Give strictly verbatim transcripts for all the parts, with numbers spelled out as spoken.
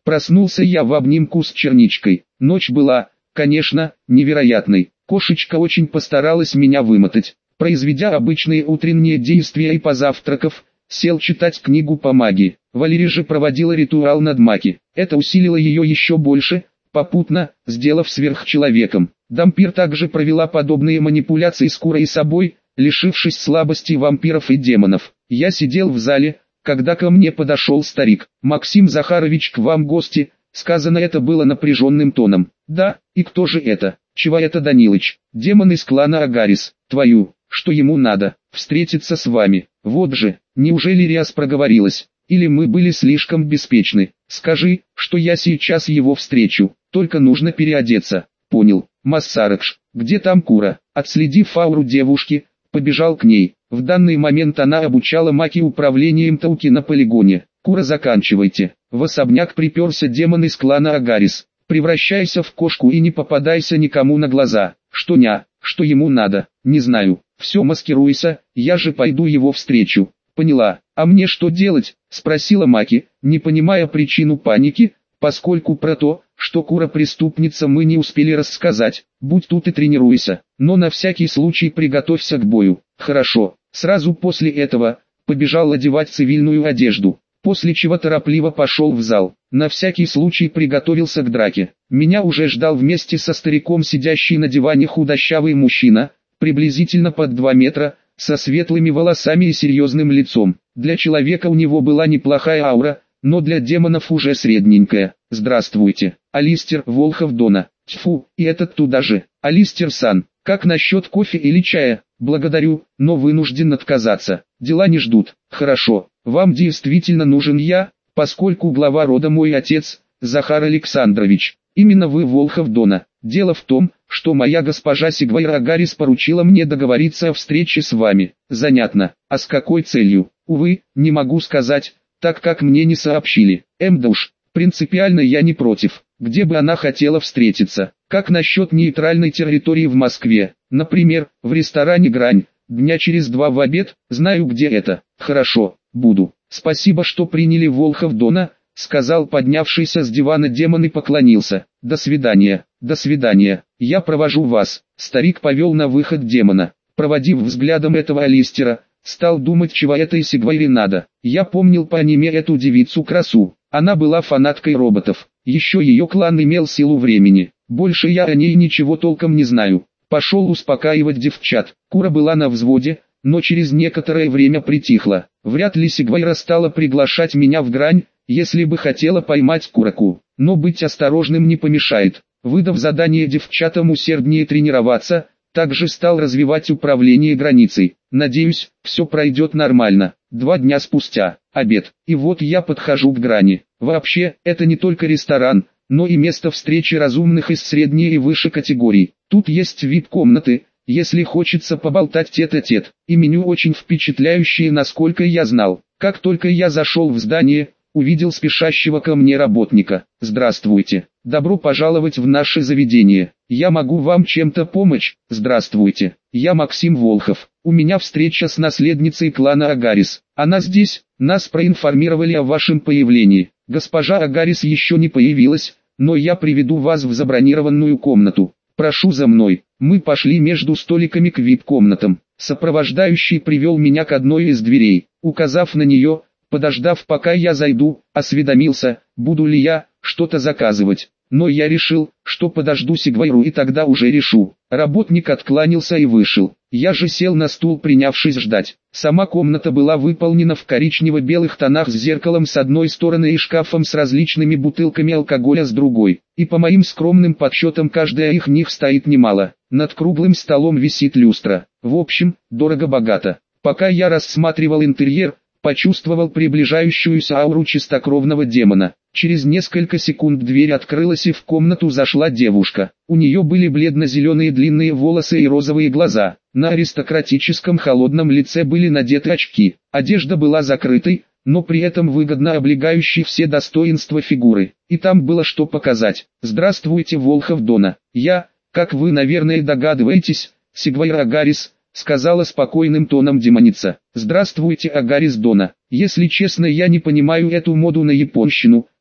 Проснулся я в обнимку с черничкой. Ночь была, конечно, невероятной. Кошечка очень постаралась меня вымотать. Произведя обычные утренние действия и позавтракав, сел читать книгу по магии. Валерия же проводила ритуал над Маки. Это усилило ее еще больше, попутно, сделав сверхчеловеком. Дампир также провела подобные манипуляции с Курой и собой, лишившись слабости вампиров и демонов. Я сидел в зале, когда ко мне подошел старик. «Максим Захарович, к вам гости», сказано это было напряженным тоном. «Да, и кто же это?» «Чего это, Данилыч?» «Демон из клана Агарис». «Твою, что ему надо?» «Встретиться с вами». «Вот же, неужели Риас проговорилась? Или мы были слишком беспечны?» «Скажи, что я сейчас его встречу, только нужно переодеться». «Понял». «Массарыч, где там Кура?» Отследив ауру девушки, побежал к ней. В данный момент она обучала Маки управлением Тауки на полигоне. «Кура, заканчивайте». В особняк приперся демон из клана Агарис. «Превращайся в кошку и не попадайся никому на глаза». «Что ня? Что ему надо?» «Не знаю». «Все, маскируйся, я же пойду его встречу». «Поняла. А мне что делать?» — спросила Маки, не понимая причину паники, поскольку про то, что Кура преступница, мы не успели рассказать. «Будь тут и тренируйся, но на всякий случай приготовься к бою». «Хорошо». Сразу после этого побежал одевать цивильную одежду, после чего торопливо пошел в зал. На всякий случай приготовился к драке. Меня уже ждал вместе со стариком сидящий на диване худощавый мужчина, приблизительно под два метра, со светлыми волосами и серьезным лицом. Для человека у него была неплохая аура, но для демонов уже средненькая. «Здравствуйте, Алистер Волхов Дона». «Тьфу, и этот туда же». «Алистер-сан, как насчет кофе или чая?» «Благодарю, но вынужден отказаться. Дела не ждут». «Хорошо, вам действительно нужен я, поскольку глава рода мой отец, Захар Александрович. Именно вы Волхов Дона. Дело в том, что моя госпожа Сигвайра Агарис поручила мне договориться о встрече с вами». «Занятно. А с какой целью?» «Увы, не могу сказать, так как мне не сообщили». «Эм да уж, принципиально я не против. Где бы она хотела встретиться? Как насчет нейтральной территории в Москве? Например, в ресторане «Грань». Дня через два в обед, знаю где это». «Хорошо, буду». «Спасибо, что приняли Волхов Дона», сказал поднявшийся с дивана демон и поклонился. «До свидания, до свидания, я провожу вас». Старик повел на выход демона. Проводив взглядом этого Алистера, стал думать, чего этой Сигвайре надо. Я помнил по аниме эту девицу-красу. Она была фанаткой роботов. Еще ее клан имел силу времени. Больше я о ней ничего толком не знаю. Пошел успокаивать девчат. Кура была на взводе, но через некоторое время притихла. Вряд ли Сигвайра стала приглашать меня в грань, если бы хотела поймать Кураку. Но быть осторожным не помешает. Выдав задание девчатам усерднее тренироваться, также стал развивать управление границей. Надеюсь, все пройдет нормально. Два дня спустя, обед, и вот я подхожу к грани. Вообще, это не только ресторан, но и место встречи разумных из средней и выше категорий. Тут есть вип-комнаты, если хочется поболтать тет-а-тет, и меню очень впечатляющее, насколько я знал. Как только я зашел в здание, увидел спешащего ко мне работника. «Здравствуйте, добро пожаловать в наше заведение. Я могу вам чем-то помочь?» «Здравствуйте, я Максим Волхов. У меня встреча с наследницей клана Агарис. Она здесь, нас проинформировали о вашем появлении. Госпожа Агарис еще не появилась, но я приведу вас в забронированную комнату. Прошу за мной». Мы пошли между столиками к вип-комнатам. Сопровождающий привел меня к одной из дверей, указав на нее. Подождав, пока я зайду, осведомился, буду ли я что-то заказывать. Но я решил, что подожду Сигвайру и тогда уже решу. Работник откланялся и вышел. Я же сел на стул, принявшись ждать. Сама комната была выполнена в коричнево-белых тонах с зеркалом с одной стороны и шкафом с различными бутылками алкоголя с другой. И по моим скромным подсчетам каждая их них стоит немало. Над круглым столом висит люстра. В общем, дорого-богато. Пока я рассматривал интерьер, почувствовал приближающуюся ауру чистокровного демона. Через несколько секунд дверь открылась и в комнату зашла девушка. У нее были бледно-зеленые длинные волосы и розовые глаза. На аристократическом холодном лице были надеты очки. Одежда была закрытой, но при этом выгодно облегающей все достоинства фигуры. И там было что показать. «Здравствуйте, Волхов Дона. Я, как вы, наверное, догадываетесь, Сигвайра Агарис», сказала спокойным тоном демоница. «Здравствуйте, Агарис Дона. Если честно, я не понимаю эту моду на японщину,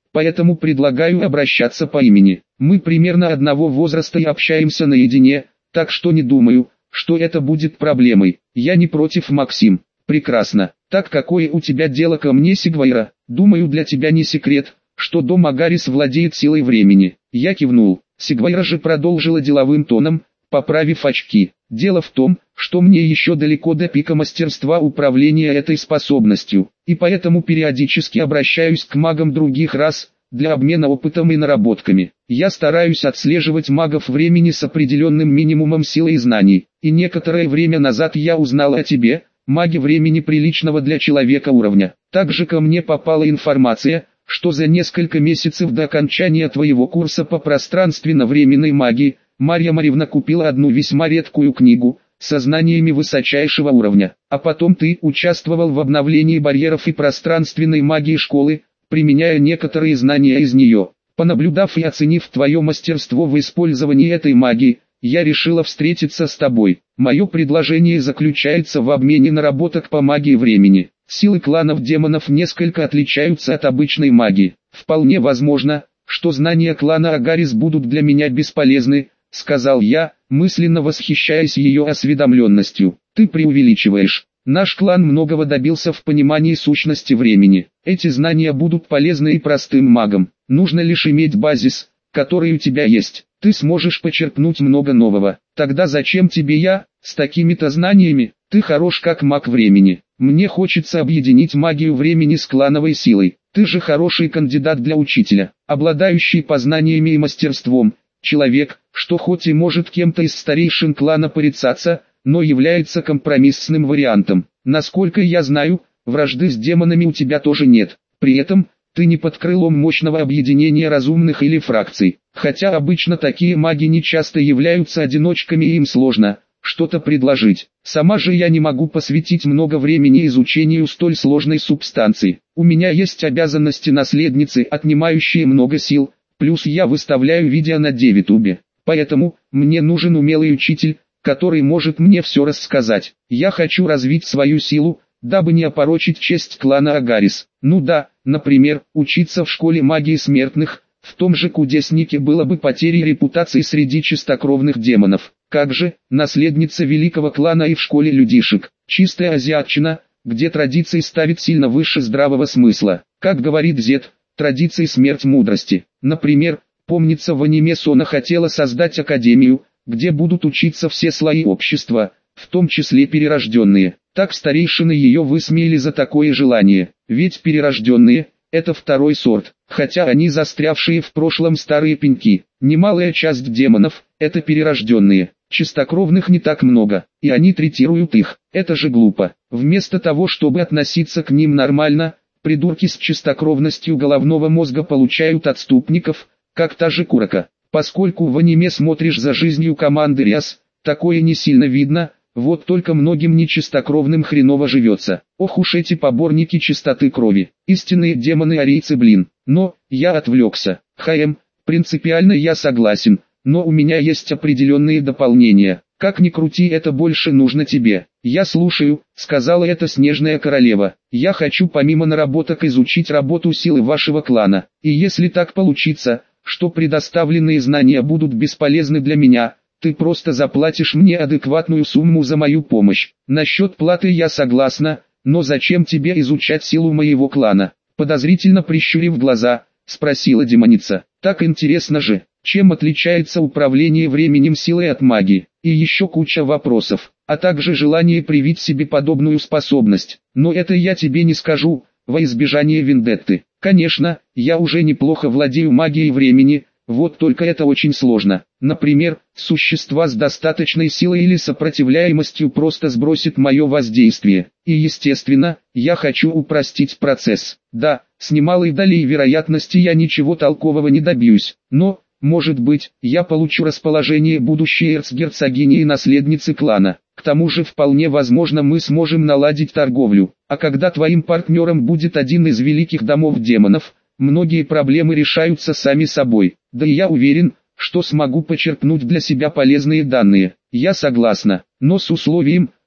поэтому предлагаю обращаться по имени. Мы примерно одного возраста и общаемся наедине, так что не думаю, что это будет проблемой. Я не против, Максим. Прекрасно. Так какое у тебя дело ко мне, Сигвайра? Думаю, для тебя не секрет, что дом Агарис владеет силой времени. Я кивнул. Сигвайра же продолжила деловым тоном, поправив очки. Дело в том, что мне еще далеко до пика мастерства управления этой способностью, и поэтому периодически обращаюсь к магам других рас, для обмена опытом и наработками. Я стараюсь отслеживать магов времени с определенным минимумом силы и знаний, и некоторое время назад я узнал о тебе, маге времени приличного для человека уровня. Также ко мне попала информация, что за несколько месяцев до окончания твоего курса по пространственно-временной магии, Марья Марьевна купила одну весьма редкую книгу, со знаниями высочайшего уровня. А потом ты участвовал в обновлении барьеров и пространственной магии школы, применяя некоторые знания из нее. Понаблюдав и оценив твое мастерство в использовании этой магии, я решила встретиться с тобой. Мое предложение заключается в обмене наработок по магии времени. Силы кланов демонов несколько отличаются от обычной магии. Вполне возможно, что знания клана Агарис будут для меня бесполезны, сказал я, мысленно восхищаясь ее осведомленностью. Ты преувеличиваешь. Наш клан многого добился в понимании сущности времени. Эти знания будут полезны и простым магам. Нужно лишь иметь базис, который у тебя есть. Ты сможешь почерпнуть много нового. Тогда зачем тебе я, с такими-то знаниями? Ты хорош как маг времени. Мне хочется объединить магию времени с клановой силой. Ты же хороший кандидат для учителя, обладающий познаниями и мастерством. Человек, что хоть и может кем-то из старейшин клана порицаться, но является компромиссным вариантом. Насколько я знаю, вражды с демонами у тебя тоже нет. При этом, ты не под крылом мощного объединения разумных или фракций. Хотя обычно такие маги не часто являются одиночками и им сложно что-то предложить. Сама же я не могу посвятить много времени изучению столь сложной субстанции. У меня есть обязанности наследницы, отнимающие много сил, плюс я выставляю видео на девятубе. Поэтому, мне нужен умелый учитель, который может мне все рассказать. Я хочу развить свою силу, дабы не опорочить честь клана Агарис. Ну да, например, учиться в школе магии смертных, в том же кудеснике было бы потерей репутации среди чистокровных демонов. Как же, наследница великого клана и в школе людишек, чистая азиатчина, где традиции ставит сильно выше здравого смысла. Как говорит Зет, традиции смерть мудрости. Например, помнится, в аниме Сона хотела создать академию, где будут учиться все слои общества, в том числе перерожденные. Так старейшины ее высмеяли за такое желание, ведь перерожденные – это второй сорт, хотя они застрявшие в прошлом старые пеньки. Немалая часть демонов – это перерожденные, чистокровных не так много, и они третируют их. Это же глупо. Вместо того, чтобы относиться к ним нормально, придурки с чистокровностью головного мозга получают отступников, как та же Куроко. Поскольку в аниме смотришь за жизнью команды Риас, такое не сильно видно, вот только многим нечистокровным хреново живется. Ох уж эти поборники чистоты крови, истинные демоны-арийцы, блин. Но, я отвлекся. ХМ, принципиально я согласен, но у меня есть определенные дополнения. Как ни крути, это больше нужно тебе. Я слушаю, сказала эта снежная королева. Я хочу помимо наработок изучить работу силы вашего клана. И если так получится, что предоставленные знания будут бесполезны для меня, ты просто заплатишь мне адекватную сумму за мою помощь. Насчет платы я согласна, но зачем тебе изучать силу моего клана? Подозрительно прищурив глаза, спросила демоница. Так интересно же, чем отличается управление временем силой от магии? И еще куча вопросов, а также желание привить себе подобную способность. Но это я тебе не скажу, во избежание вендетты. Конечно, я уже неплохо владею магией времени, вот только это очень сложно. Например, существа с достаточной силой или сопротивляемостью просто сбросит мое воздействие. И естественно, я хочу упростить процесс. Да, с немалой долей вероятности я ничего толкового не добьюсь, но, может быть, я получу расположение будущей эрцгерцогини и наследницы клана. К тому же вполне возможно мы сможем наладить торговлю. А когда твоим партнером будет один из великих домов демонов, многие проблемы решаются сами собой. Да и я уверен, что смогу почерпнуть для себя полезные данные. Я согласна, но с условием,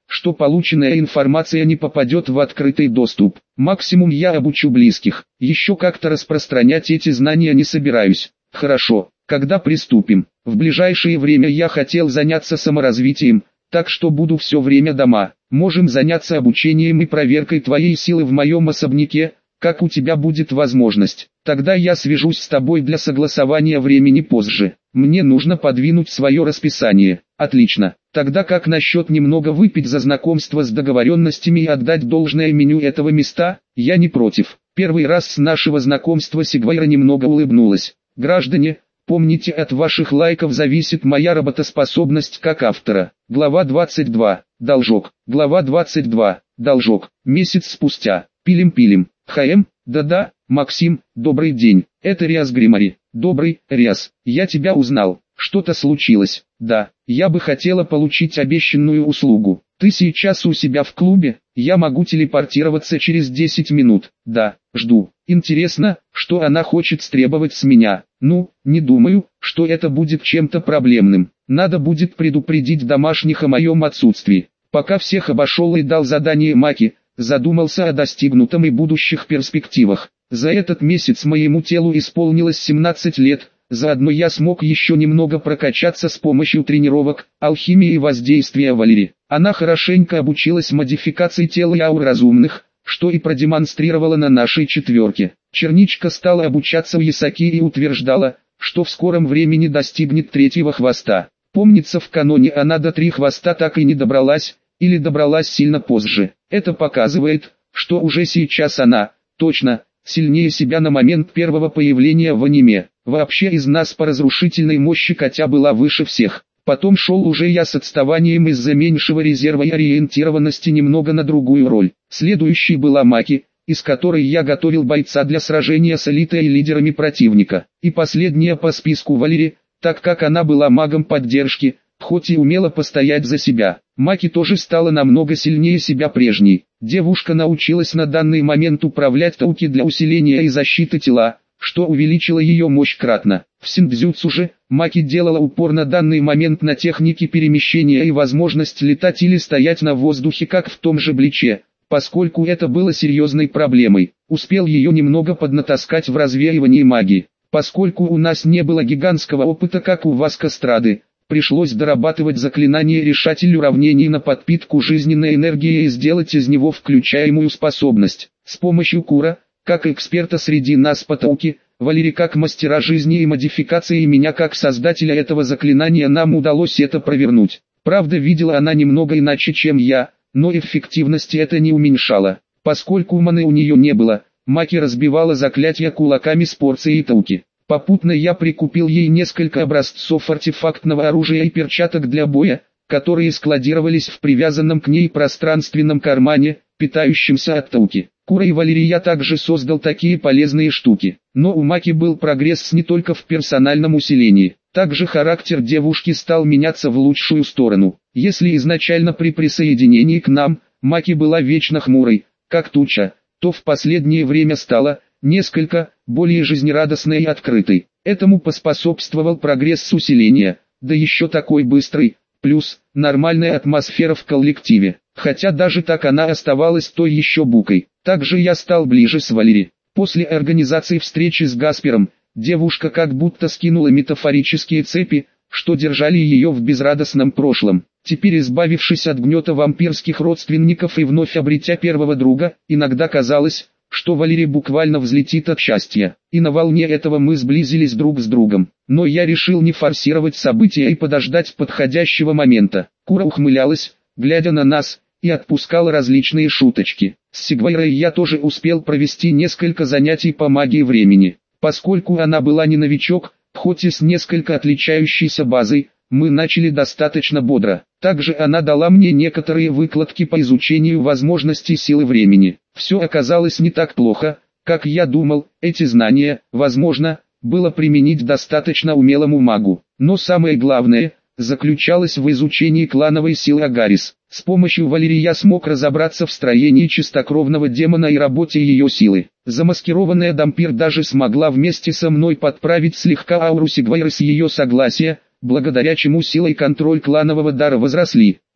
что полученная информация не попадет в открытый доступ. Максимум я обучу близких, еще как-то распространять эти знания не собираюсь. Хорошо, когда приступим? В ближайшее время я хотел заняться саморазвитием, так что буду все время дома. Можем заняться обучением и проверкой твоей силы в моем особняке, как у тебя будет возможность. Тогда я свяжусь с тобой для согласования времени позже. Мне нужно подвинуть свое расписание. Отлично. Тогда как насчет немного выпить за знакомство с договоренностями и отдать должное меню этого места? Я не против. Первый раз с нашего знакомства Сигвайра немного улыбнулась. Граждане, помните, от ваших лайков зависит моя работоспособность как автора. Глава двадцать два. Должок. Глава двадцать два. Должок. Месяц спустя. Пилим-пилим. ХМ, да-да, Максим, добрый день. Это Риас Гримари. Добрый, Риас. Я тебя узнал. Что-то случилось? Да, я бы хотела получить обещанную услугу. Ты сейчас у себя в клубе? Я могу телепортироваться через десять минут. Да, жду. Интересно, что она хочет стребовать с меня. Ну, не думаю, что это будет чем-то проблемным. Надо будет предупредить домашних о моем отсутствии. Пока всех обошел и дал задание Маки, задумался о достигнутом и будущих перспективах. За этот месяц моему телу исполнилось семнадцать лет, заодно я смог еще немного прокачаться с помощью тренировок, алхимии и воздействия Валери. Она хорошенько обучилась модификации тела и аур разумных, что и продемонстрировала на нашей четверке. Черничка стала обучаться у Ясаки и утверждала, что в скором времени достигнет третьего хвоста. Помнится, в каноне она до три хвоста так и не добралась, или добралась сильно позже. Это показывает, что уже сейчас она, точно, сильнее себя на момент первого появления в аниме. Вообще из нас по разрушительной мощи Катя была выше всех. Потом шел уже я с отставанием из-за меньшего резерва и ориентированности немного на другую роль. Следующей была Маки, из которой я готовил бойца для сражения с элитой и лидерами противника. И последняя по списку Валери, так как она была магом поддержки, хоть и умела постоять за себя. Маки тоже стала намного сильнее себя прежней. Девушка научилась на данный момент управлять тауки для усиления и защиты тела, что увеличило ее мощь кратно. В синдзюцу же, Маки делала упор на данный момент на технике перемещения и возможность летать или стоять на воздухе, как в том же Бличе, поскольку это было серьезной проблемой. Успел ее немного поднатаскать в развеивании магии. Поскольку у нас не было гигантского опыта, как у вас Кастрады, пришлось дорабатывать заклинание решатель уравнений на подпитку жизненной энергии и сделать из него включаемую способность. С помощью Кура, как эксперта среди нас по тауке, Валери как мастера жизни и модификации и меня как создателя этого заклинания нам удалось это провернуть. Правда, видела она немного иначе, чем я, но эффективности это не уменьшало. Поскольку маны у нее не было, Маки разбивала заклятия кулаками с порцией тауки. Попутно я прикупил ей несколько образцов артефактного оружия и перчаток для боя, которые складировались в привязанном к ней пространственном кармане, питающемся от тауки. Кура и Валерий я также создал такие полезные штуки. Но у Маки был прогресс не только в персональном усилении. Также характер девушки стал меняться в лучшую сторону. Если изначально при присоединении к нам, Маки была вечно хмурой, как туча, то в последнее время стала несколько более жизнерадостной и открытой. Этому поспособствовал прогресс усиления, да еще такой быстрый, плюс нормальная атмосфера в коллективе. Хотя даже так она оставалась той еще букой. Также я стал ближе с Валери. После организации встречи с Гаспером, девушка как будто скинула метафорические цепи, что держали ее в безрадостном прошлом. Теперь, избавившись от гнета вампирских родственников и вновь обретя первого друга, иногда казалось, что Валерий буквально взлетит от счастья. И на волне этого мы сблизились друг с другом. Но я решил не форсировать события и подождать подходящего момента. Кура ухмылялась, глядя на нас, и отпускала различные шуточки. С Сигвайрой я тоже успел провести несколько занятий по магии времени. Поскольку она была не новичок, хоть и с несколько отличающейся базой, мы начали достаточно бодро. Также она дала мне некоторые выкладки по изучению возможностей силы времени. Все оказалось не так плохо, как я думал. Эти знания, возможно, было применить достаточно умелому магу. Но самое главное заключалось в изучении клановой силы Агарис. С помощью Валерии я смог разобраться в строении чистокровного демона и работе ее силы. Замаскированная Дампир даже смогла вместе со мной подправить слегка ауру Сигвайры с ее согласия, благодаря чему сила и контроль кланового дара возросли.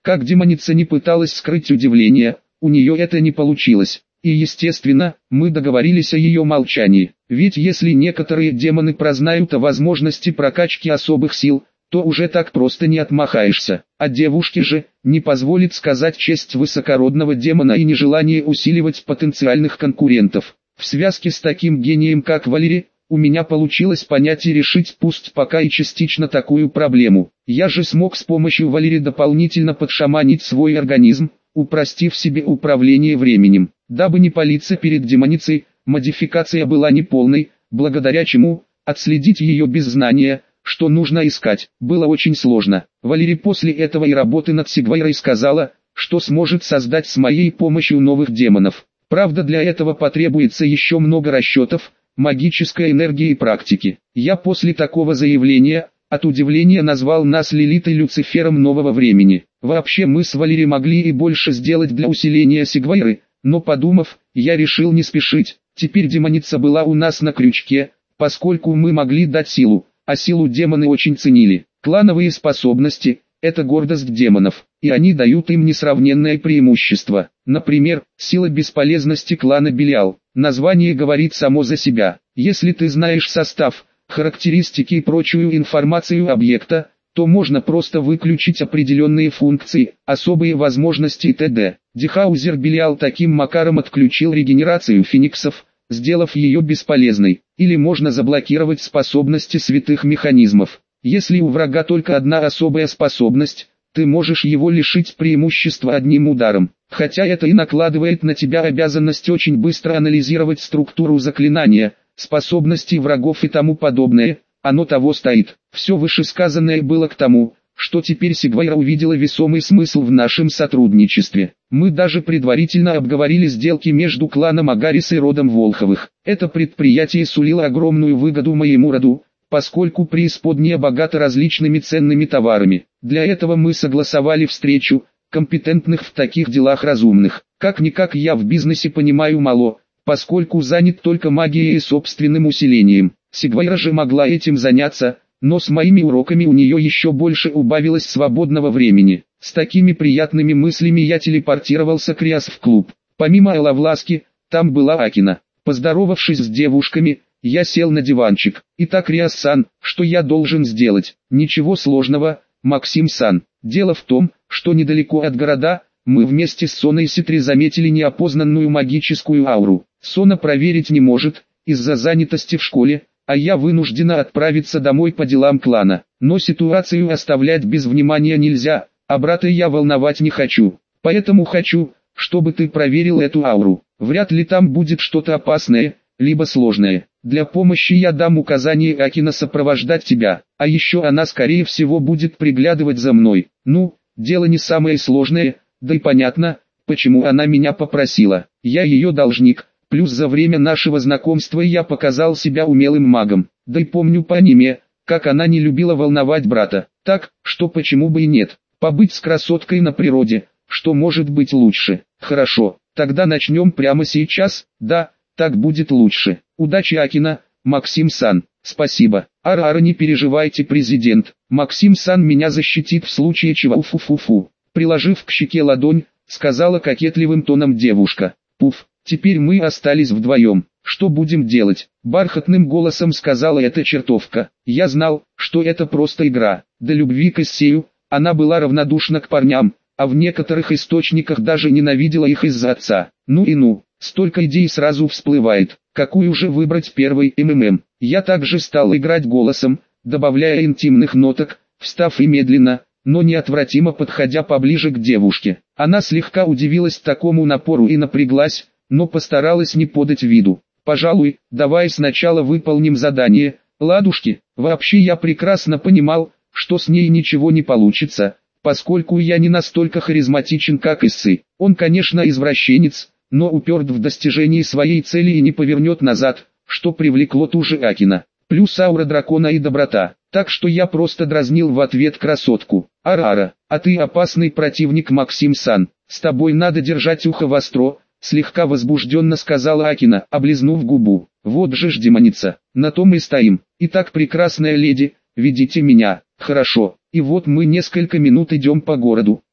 Как демоница не пыталась скрыть удивление, у нее это не получилось. И естественно, мы договорились о ее молчании. Ведь если некоторые демоны прознают о возможности прокачки особых сил, то уже так просто не отмахаешься. А девушке же не позволит сказать честь высокородного демона и нежелание усиливать потенциальных конкурентов. В связке с таким гением, как Валери, у меня получилось понять и решить пусть пока и частично такую проблему. Я же смог с помощью Валери дополнительно подшаманить свой организм, упростив себе управление временем. Дабы не палиться перед демоницей, модификация была неполной, благодаря чему отследить ее без знания, что нужно искать, было очень сложно. Валери после этого и работы над Сигвайрой сказала, что сможет создать с моей помощью новых демонов. Правда, для этого потребуется еще много расчетов, магической энергии и практики. Я после такого заявления, от удивления назвал нас Лилит и Люцифером нового времени. Вообще мы с Валери могли и больше сделать для усиления Сигвайры, но подумав, я решил не спешить. Теперь демоница была у нас на крючке, поскольку мы могли дать силу, а силу демоны очень ценили. Клановые способности – это гордость демонов, и они дают им несравненное преимущество. Например, сила бесполезности клана Белиал. Название говорит само за себя. Если ты знаешь состав, характеристики и прочую информацию объекта, то можно просто выключить определенные функции, особые возможности и т.д. Дихаузер Белиал таким макаром отключил регенерацию фениксов, сделав ее бесполезной, или можно заблокировать способности святых механизмов. Если у врага только одна особая способность, ты можешь его лишить преимущества одним ударом. Хотя это и накладывает на тебя обязанность очень быстро анализировать структуру заклинания, способности врагов и тому подобное, оно того стоит. Все вышесказанное было к тому, что теперь Сигвайра увидела весомый смысл в нашем сотрудничестве. Мы даже предварительно обговорили сделки между кланом Агарис и родом Волховых. Это предприятие сулило огромную выгоду моему роду, поскольку преисподняя богата различными ценными товарами. Для этого мы согласовали встречу компетентных в таких делах разумных. Как-никак я в бизнесе понимаю мало, поскольку занят только магией и собственным усилением. Сигвайра же могла этим заняться, но с моими уроками у нее еще больше убавилось свободного времени. С такими приятными мыслями я телепортировался к Риас в клуб. Помимо Элавласки, там была Акина. Поздоровавшись с девушками, я сел на диванчик. Итак, Риас-сан, что я должен сделать? Ничего сложного, Максим-сан. Дело в том, что недалеко от города, мы вместе с Соной Ситри заметили неопознанную магическую ауру. Сона проверить не может, из-за занятости в школе, а я вынуждена отправиться домой по делам клана. Но ситуацию оставлять без внимания нельзя, а брата я волновать не хочу. Поэтому хочу, чтобы ты проверил эту ауру. Вряд ли там будет что-то опасное, либо сложное. Для помощи я дам указание Акина сопровождать тебя, а еще она скорее всего будет приглядывать за мной. Ну, дело не самое сложное, да и понятно, почему она меня попросила. Я ее должник. Плюс за время нашего знакомства я показал себя умелым магом. Да и помню по аниме, как она не любила волновать брата. Так, что почему бы и нет. Побыть с красоткой на природе, что может быть лучше. Хорошо, тогда начнем прямо сейчас. Да, так будет лучше. Удачи, Акина, Максим-сан. Спасибо. Ара-ара, не переживайте, президент. Максим-сан меня защитит в случае чего. Фу-фу-фу. Приложив к щеке ладонь, сказала кокетливым тоном девушка. Пуф. Теперь мы остались вдвоем. Что будем делать? Бархатным голосом сказала эта чертовка. Я знал, что это просто игра. До любви к Иссею, она была равнодушна к парням, а в некоторых источниках даже ненавидела их из-за отца. Ну и ну, столько идей сразу всплывает. Какую же выбрать первый МММ? Я также стал играть голосом, добавляя интимных ноток, встав и медленно, но неотвратимо подходя поближе к девушке. Она слегка удивилась такому напору и напряглась, но постаралась не подать виду. Пожалуй, давай сначала выполним задание, ладушки. Вообще я прекрасно понимал, что с ней ничего не получится, поскольку я не настолько харизматичен, как Иссы. Он, конечно, извращенец, но уперт в достижении своей цели и не повернет назад, что привлекло ту же Акина. Плюс аура дракона и доброта. Так что я просто дразнил в ответ красотку. Ара-ара, а ты опасный противник, Максим-сан. С тобой надо держать ухо востро. Слегка возбужденно сказала Акина, облизнув губу. Вот же ж демоница, на том и стоим. Итак, прекрасная леди, ведите меня. Хорошо. И вот мы несколько минут идем по городу.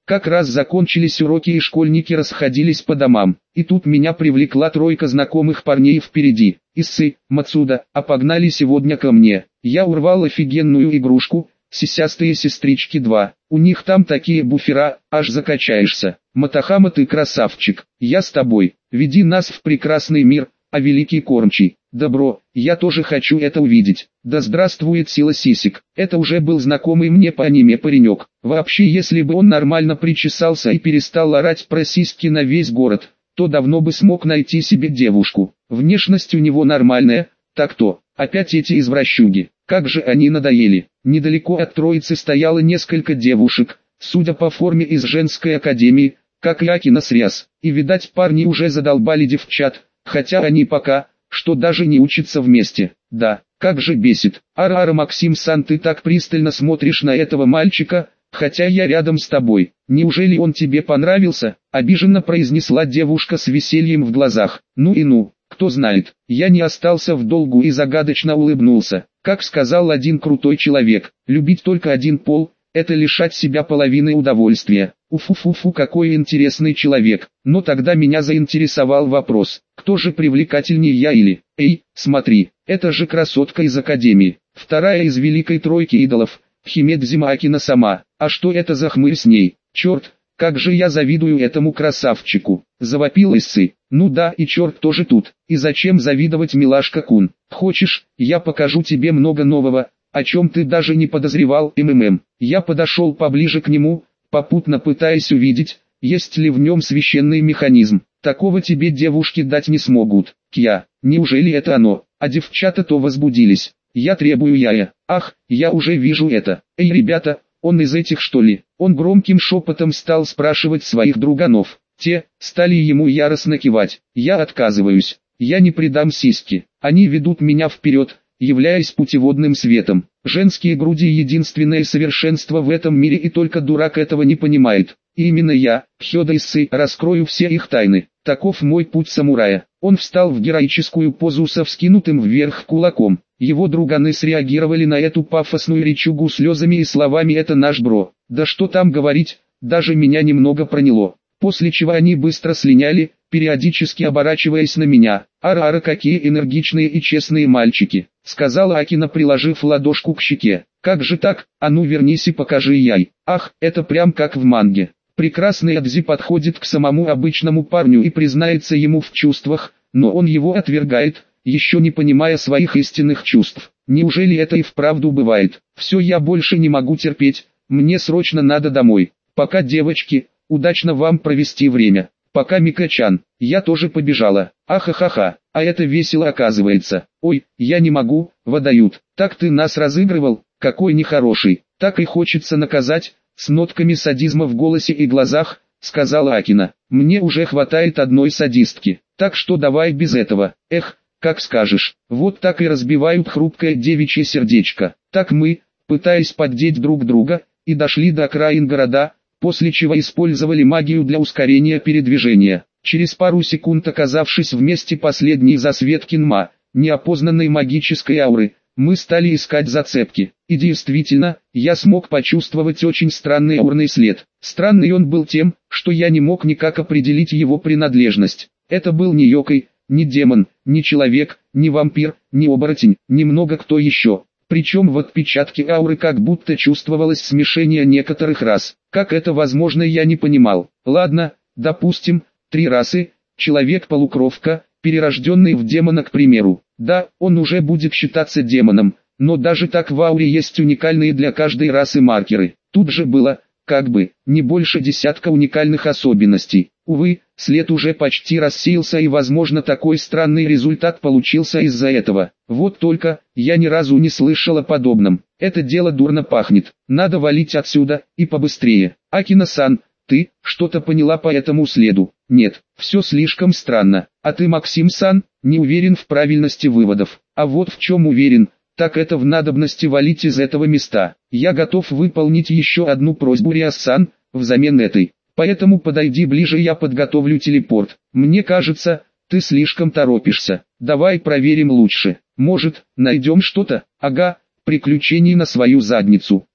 Как раз закончились уроки и школьники расходились по домам. И тут меня привлекла тройка знакомых парней впереди. Иссы, Мацуда, а погнали сегодня ко мне. Я урвал офигенную игрушку, сисястые сестрички два. У них там такие буфера, аж закачаешься. Матахама, ты красавчик, я с тобой. Веди нас в прекрасный мир, а великий кормчий. Добро, я тоже хочу это увидеть. Да здравствует сила сисек. Это уже был знакомый мне по аниме паренек. Вообще, если бы он нормально причесался и перестал орать про сиськи на весь город, то давно бы смог найти себе девушку. Внешность у него нормальная, так-то. Опять эти извращуги. Как же они надоели. Недалеко от троицы стояло несколько девушек, судя по форме из женской академии, как и Акина срез. И видать, парни уже задолбали девчат, хотя они пока что даже не учатся вместе. Да, как же бесит. Ара-ара, Максим-сан, ты так пристально смотришь на этого мальчика, хотя я рядом с тобой. Неужели он тебе понравился? Обиженно произнесла девушка с весельем в глазах. Ну и ну, кто знает. Я не остался в долгу и загадочно улыбнулся. Как сказал один крутой человек, любить только один пол – это лишать себя половины удовольствия. Уфу-фу-фу, какой интересный человек. Но тогда меня заинтересовал вопрос, кто же привлекательнее, я или... Эй, смотри, это же красотка из академии. Вторая из великой тройки идолов, Химедзима Акина сама. А что это за хмырь с ней? Черт, как же я завидую этому красавчику. Завопил Иссы. Ну да, и черт тоже тут. И зачем завидовать, милашка-кун? Хочешь, я покажу тебе много нового, о чем ты даже не подозревал. МММ. Я подошел поближе к нему, попутно пытаясь увидеть, есть ли в нем священный механизм. Такого тебе девушки дать не смогут. Кья, неужели это оно? А девчата-то возбудились. Я требую яя. Ах, я уже вижу это. Эй, ребята, он из этих что ли? Он громким шепотом стал спрашивать своих друганов. Те стали ему яростно кивать. Я отказываюсь. Я не предам сиськи. Они ведут меня вперед, являясь путеводным светом. Женские груди — единственное совершенство в этом мире, и только дурак этого не понимает. И именно я, Хёда Иссы, раскрою все их тайны. Таков мой путь самурая. Он встал в героическую позу со вскинутым вверх кулаком. Его друганы среагировали на эту пафосную речугу слезами и словами «это наш бро». Да что там говорить, даже меня немного проняло. После чего они быстро слиняли, периодически оборачиваясь на меня. «Ара-ара, какие энергичные и честные мальчики», — сказала Акина, приложив ладошку к щеке. «Как же так? А ну вернись и покажи яй». Ах, это прям как в манге. Прекрасный Адзи подходит к самому обычному парню и признается ему в чувствах, но он его отвергает, еще не понимая своих истинных чувств. Неужели это и вправду бывает? Все, я больше не могу терпеть, мне срочно надо домой. Пока, девочки, удачно вам провести время. Пока, Мика-чан, я тоже побежала. Ахахаха, а это весело оказывается. Ой, я не могу, водают. Так ты нас разыгрывал, какой нехороший. Так и хочется наказать, с нотками садизма в голосе и глазах, сказала Акина. Мне уже хватает одной садистки, так что давай без этого. Эх, как скажешь. Вот так и разбивают хрупкое девичье сердечко. Так мы, пытаясь поддеть друг друга, и дошли до окраин города, после чего использовали магию для ускорения передвижения. Через пару секунд, оказавшись в месте последней засветки Нма, неопознанной магической ауры, мы стали искать зацепки. И действительно, я смог почувствовать очень странный аурный след. Странный он был тем, что я не мог никак определить его принадлежность. Это был не йокой, не демон, не человек, не вампир, не оборотень, немного кто еще. Причем в отпечатке ауры как будто чувствовалось смешение некоторых рас. Как это возможно, я не понимал. Ладно, допустим, три расы, человек-полукровка, перерожденный в демона, к примеру. Да, он уже будет считаться демоном, но даже так в ауре есть уникальные для каждой расы маркеры. Тут же было, как бы, не больше десятка уникальных особенностей. Увы, след уже почти рассеялся, и возможно такой странный результат получился из-за этого. Вот только, я ни разу не слышал о подобном. Это дело дурно пахнет. Надо валить отсюда, и побыстрее. Акина-сан, ты что-то поняла по этому следу? Нет, все слишком странно. А ты, Максим-сан, не уверен в правильности выводов. А вот в чем уверен, так это в надобности валить из этого места. Я готов выполнить еще одну просьбу, Риас-сан, взамен этой. Поэтому подойди ближе, я подготовлю телепорт. Мне кажется, ты слишком торопишься. Давай проверим лучше. Может, найдем что-то? Ага, приключений на свою задницу.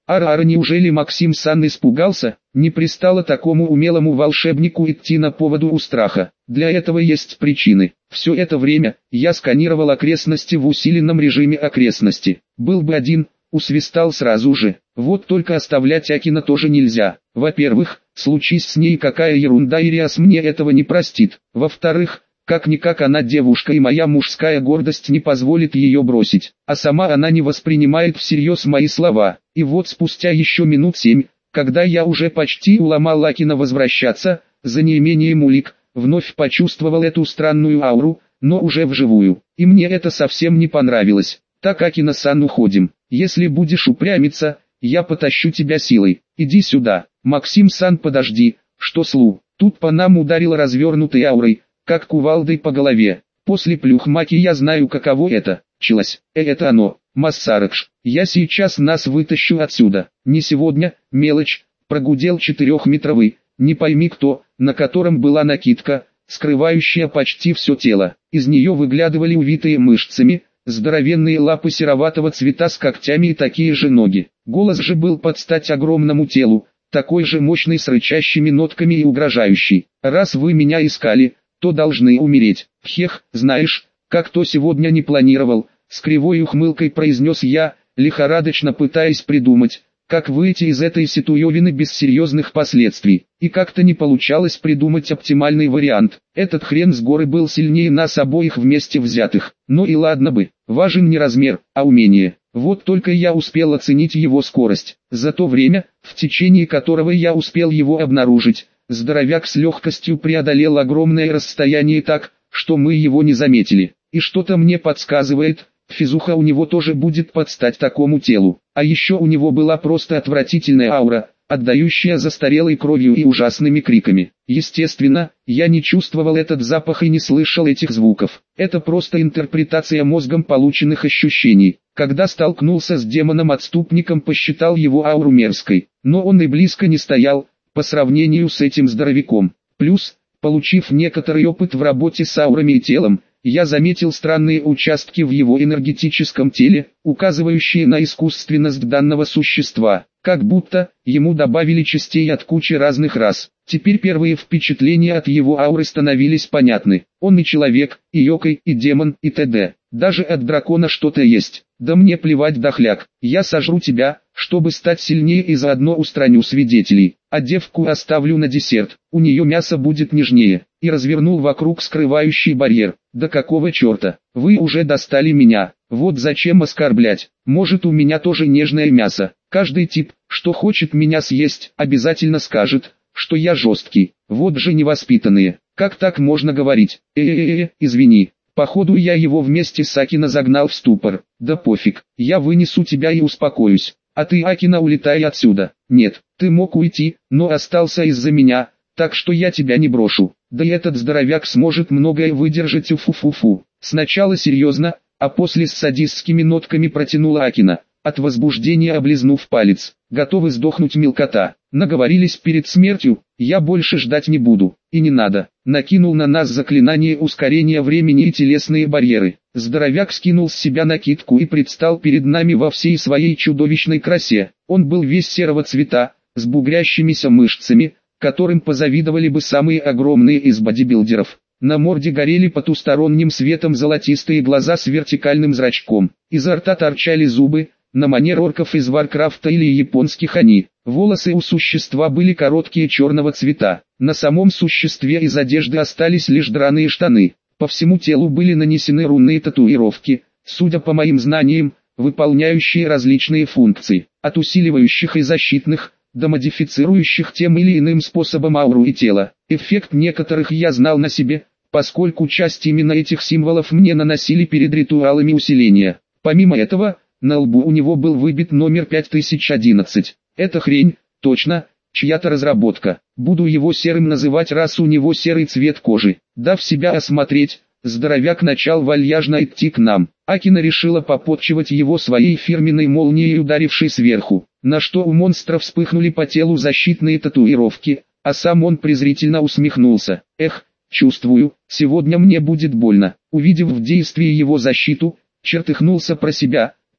Ара-ара, неужели Максим-сан испугался? Не пристало такому умелому волшебнику идти на поводу у страха. Для этого есть причины. Все это время я сканировал окрестности в усиленном режиме окрестности. Был бы один, усвистал сразу же. Вот только оставлять Акина тоже нельзя. Во-первых, случись с ней какая ерунда, Ириас мне этого не простит. Во-вторых, как-никак она девушка, и моя мужская гордость не позволит ее бросить. А сама она не воспринимает всерьез мои слова. И вот спустя еще минут семь, когда я уже почти уломал Акина возвращаться, за неимением улик, вновь почувствовал эту странную ауру, но уже вживую. И мне это совсем не понравилось. Так, Акина-сан, уходим. Если будешь упрямиться, я потащу тебя силой. Иди сюда. Максим-сан, подожди. Что слу? Тут по нам ударило развернутой аурой, как кувалдой по голове. После плюхмаки я знаю, каково это. Челось. Э, это оно. Массарыч, я сейчас нас вытащу отсюда. Не сегодня, мелочь. Прогудел четырехметровый, не пойми кто, на котором была накидка, скрывающая почти все тело. Из нее выглядывали увитые мышцами, здоровенные лапы сероватого цвета с когтями и такие же ноги. Голос же был под стать огромному телу, такой же мощный, с рычащими нотками и угрожающий. Раз вы меня искали, то должны умереть. Хех, знаешь, как то сегодня не планировал, с кривой ухмылкой произнес я, лихорадочно пытаясь придумать, как выйти из этой ситуевины без серьезных последствий. И как-то не получалось придумать оптимальный вариант. Этот хрен с горы был сильнее нас обоих вместе взятых. Ну и ладно бы, важен не размер, а умение. Вот только я успел оценить его скорость. За то время, в течение которого я успел его обнаружить, здоровяк с легкостью преодолел огромное расстояние так, что мы его не заметили. И что-то мне подсказывает, физуха у него тоже будет под стать такому телу. А еще у него была просто отвратительная аура, отдающая застарелой кровью и ужасными криками. Естественно, я не чувствовал этот запах и не слышал этих звуков. Это просто интерпретация мозгом полученных ощущений. Когда столкнулся с демоном-отступником, посчитал его ауру мерзкой. Но он и близко не стоял, по сравнению с этим здоровяком. Плюс, получив некоторый опыт в работе с аурами и телом, я заметил странные участки в его энергетическом теле, указывающие на искусственность данного существа, как будто ему добавили частей от кучи разных рас. Теперь первые впечатления от его ауры становились понятны. Он и человек, и йокой, и демон, и т.д. Даже от дракона что-то есть. Да мне плевать, дохляк, я сожру тебя, чтобы стать сильнее, и заодно устраню свидетелей. А девку оставлю на десерт, у нее мясо будет нежнее. И развернул вокруг скрывающий барьер. Да какого черта, вы уже достали меня, вот зачем оскорблять, может у меня тоже нежное мясо. Каждый тип, что хочет меня съесть, обязательно скажет, что я жесткий. Вот же невоспитанные, как так можно говорить? Э-э-э, извини. Походу я его вместе с Акина загнал в ступор. Да пофиг, я вынесу тебя и успокоюсь. А ты, Акина, улетай отсюда. Нет, ты мог уйти, но остался из-за меня, так что я тебя не брошу. Да и этот здоровяк сможет многое выдержать, уфу-фу-фу. Сначала серьезно, а после с садистскими нотками протянула Акина, от возбуждения облизнув палец. Готовы сдохнуть, мелкота. Наговорились перед смертью, я больше ждать не буду, и не надо. Накинул на нас заклинание ускорения времени и телесные барьеры. Здоровяк скинул с себя накидку и предстал перед нами во всей своей чудовищной красе. Он был весь серого цвета, с бугрящимися мышцами, которым позавидовали бы самые огромные из бодибилдеров. На морде горели потусторонним светом золотистые глаза с вертикальным зрачком. Изо рта торчали зубы, на манер орков из Варкрафта или японских они. Волосы у существа были короткие, черного цвета. На самом существе из одежды остались лишь драные штаны. По всему телу были нанесены рунные татуировки, судя по моим знаниям, выполняющие различные функции, от усиливающих и защитных, до модифицирующих тем или иным способом ауру и тело. Эффект некоторых я знал на себе, поскольку часть именно этих символов мне наносили перед ритуалами усиления. Помимо этого, на лбу у него был выбит номер пять тысяч одиннадцать. Эта хрень, точно, чья-то разработка. Буду его серым называть, раз у него серый цвет кожи. Дав себя осмотреть, здоровяк начал вальяжно идти к нам. Акина решила попотчевать его своей фирменной молнией, ударившей сверху, на что у монстра вспыхнули по телу защитные татуировки, а сам он презрительно усмехнулся. Эх, чувствую, сегодня мне будет больно. Увидев в действии его защиту, чертыхнулся про себя,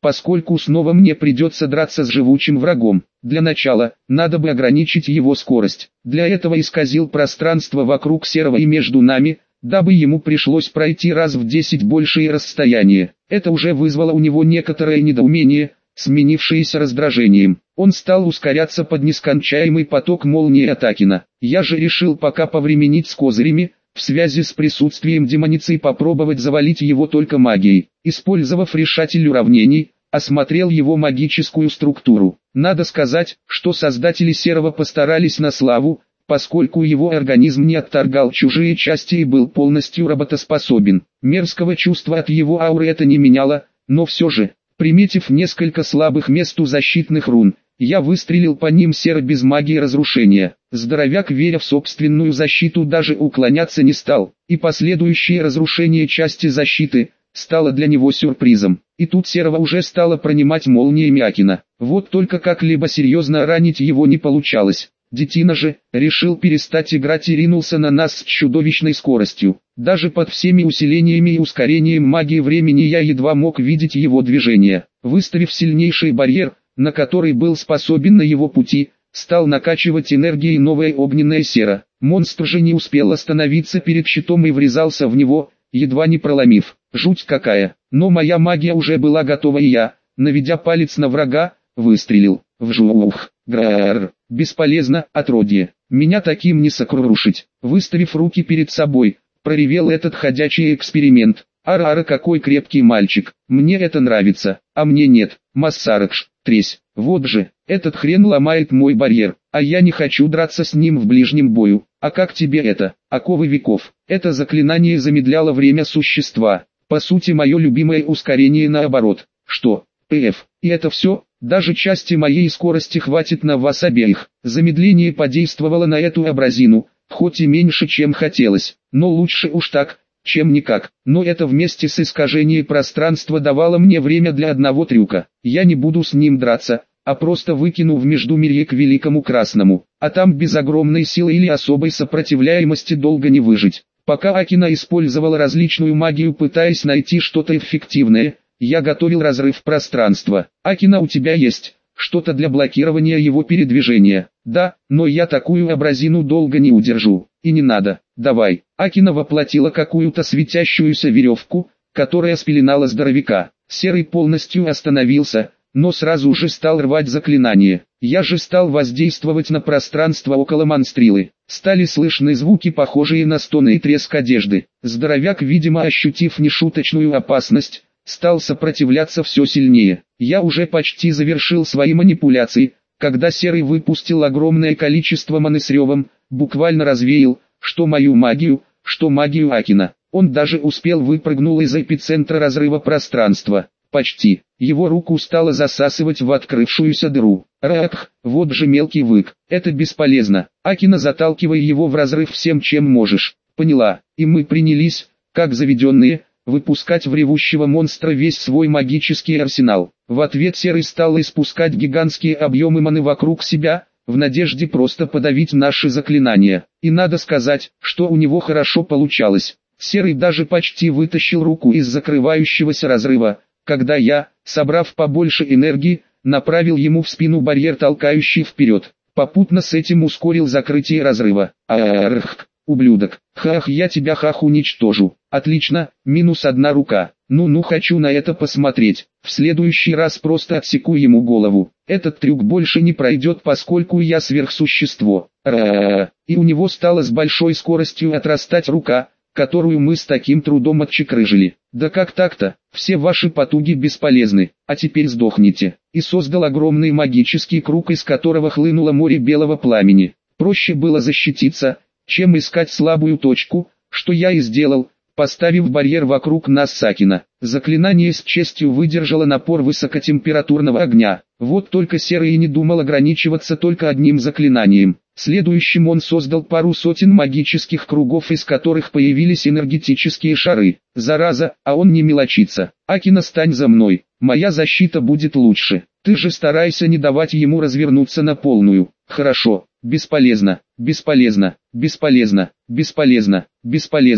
поскольку снова мне придется драться с живучим врагом. Для начала, надо бы ограничить его скорость. Для этого исказил пространство вокруг Серого и между нами, дабы ему пришлось пройти раз в десять большее расстояние. Это уже вызвало у него некоторое недоумение, сменившееся раздражением. Он стал ускоряться под нескончаемый поток молнии от Акина. Я же решил пока повременить с козырями, в связи с присутствием демоницы, попробовать завалить его только магией. Использовав решатель уравнений, осмотрел его магическую структуру. Надо сказать, что создатели Серого постарались на славу, поскольку его организм не отторгал чужие части и был полностью работоспособен. Мерзкого чувства от его ауры это не меняло, но все же, приметив несколько слабых мест у защитных рун, я выстрелил по ним Серо без магии разрушения. Здоровяк, веря в собственную защиту, даже уклоняться не стал, и последующее разрушение части защиты стало для него сюрпризом. И тут Серого уже стало пронимать молниями Акина. Вот только как-либо серьезно ранить его не получалось. Детина же решил перестать играть и ринулся на нас с чудовищной скоростью. Даже под всеми усилениями и ускорением магии времени я едва мог видеть его движения. Выставив сильнейший барьер, на который был способен на его пути, стал накачивать энергией новое огненное Серо. Монстр же не успел остановиться перед щитом и врезался в него, едва не проломив. Жуть какая! Но моя магия уже была готова, и я, наведя палец на врага, выстрелил. Вжух! Грррр! Бесполезно, отродье! Меня таким не сокрушить! Выставив руки перед собой, проревел этот ходячий эксперимент. Ара-ара, какой крепкий мальчик! Мне это нравится, а мне нет. Массаракш, тресь! Вот же, этот хрен ломает мой барьер, а я не хочу драться с ним в ближнем бою. А как тебе это? Оковы веков. Это заклинание замедляло время существа. По сути, мое любимое ускорение наоборот. Что? ПФ. И это все? Даже части моей скорости хватит на вас обеих. Замедление подействовало на эту абразину, хоть и меньше, чем хотелось, но лучше уж так, чем никак. Но это вместе с искажением пространства давало мне время для одного трюка. Я не буду с ним драться, а просто выкину в Междумирье к Великому Красному, а там без огромной силы или особой сопротивляемости долго не выжить. Пока Акина использовала различную магию, пытаясь найти что-то эффективное, я готовил разрыв пространства. Акина, у тебя есть что-то для блокирования его передвижения? Да, но я такую абразину долго не удержу. И не надо, давай. Акина воплотила какую-то светящуюся веревку, которая спеленала здоровяка. Серый полностью остановился, но сразу же стал рвать заклинание. Я же стал воздействовать на пространство около монстрилы. Стали слышны звуки, похожие на стоны и треск одежды. Здоровяк, видимо ощутив нешуточную опасность, стал сопротивляться все сильнее. Я уже почти завершил свои манипуляции, когда Серый выпустил огромное количество маны с ревом, буквально развеял, что мою магию, что магию Акина. Он даже успел выпрыгнул из эпицентра разрыва пространства. Почти. Его руку стало засасывать в открывшуюся дыру. Рах, вот же мелкий вык. Это бесполезно. Акина, заталкивай его в разрыв всем, чем можешь. Поняла. И мы принялись, как заведенные, выпускать в ревущего монстра весь свой магический арсенал. В ответ Серый стал испускать гигантские объемы маны вокруг себя, в надежде просто подавить наши заклинания. И надо сказать, что у него хорошо получалось. Серый даже почти вытащил руку из закрывающегося разрыва, когда я, собрав побольше энергии, направил ему в спину барьер, толкающий вперед. Попутно с этим ускорил закрытие разрыва. Арх, ублюдок, хах, я тебя хах уничтожу. Отлично, минус одна рука. Ну-ну, хочу на это посмотреть. В следующий раз просто отсеку ему голову. Этот трюк больше не пройдет, поскольку я сверхсущество. Ра-ра-ра. И у него стала с большой скоростью отрастать рука, которую мы с таким трудом отчекрыжили. Да как так-то? Все ваши потуги бесполезны, а теперь сдохните. И создал огромный магический круг, из которого хлынуло море белого пламени. Проще было защититься, чем искать слабую точку, что я и сделал, поставив барьер вокруг нас с Акина. Заклинание с честью выдержало напор высокотемпературного огня. Вот только Серый и не думал ограничиваться только одним заклинанием. Следующим он создал пару сотен магических кругов, из которых появились энергетические шары. Зараза, а он не мелочится. Акина, стань за мной, моя защита будет лучше. Ты же старайся не давать ему развернуться на полную. Хорошо. Бесполезно, бесполезно, бесполезно, бесполезно, бесполезно,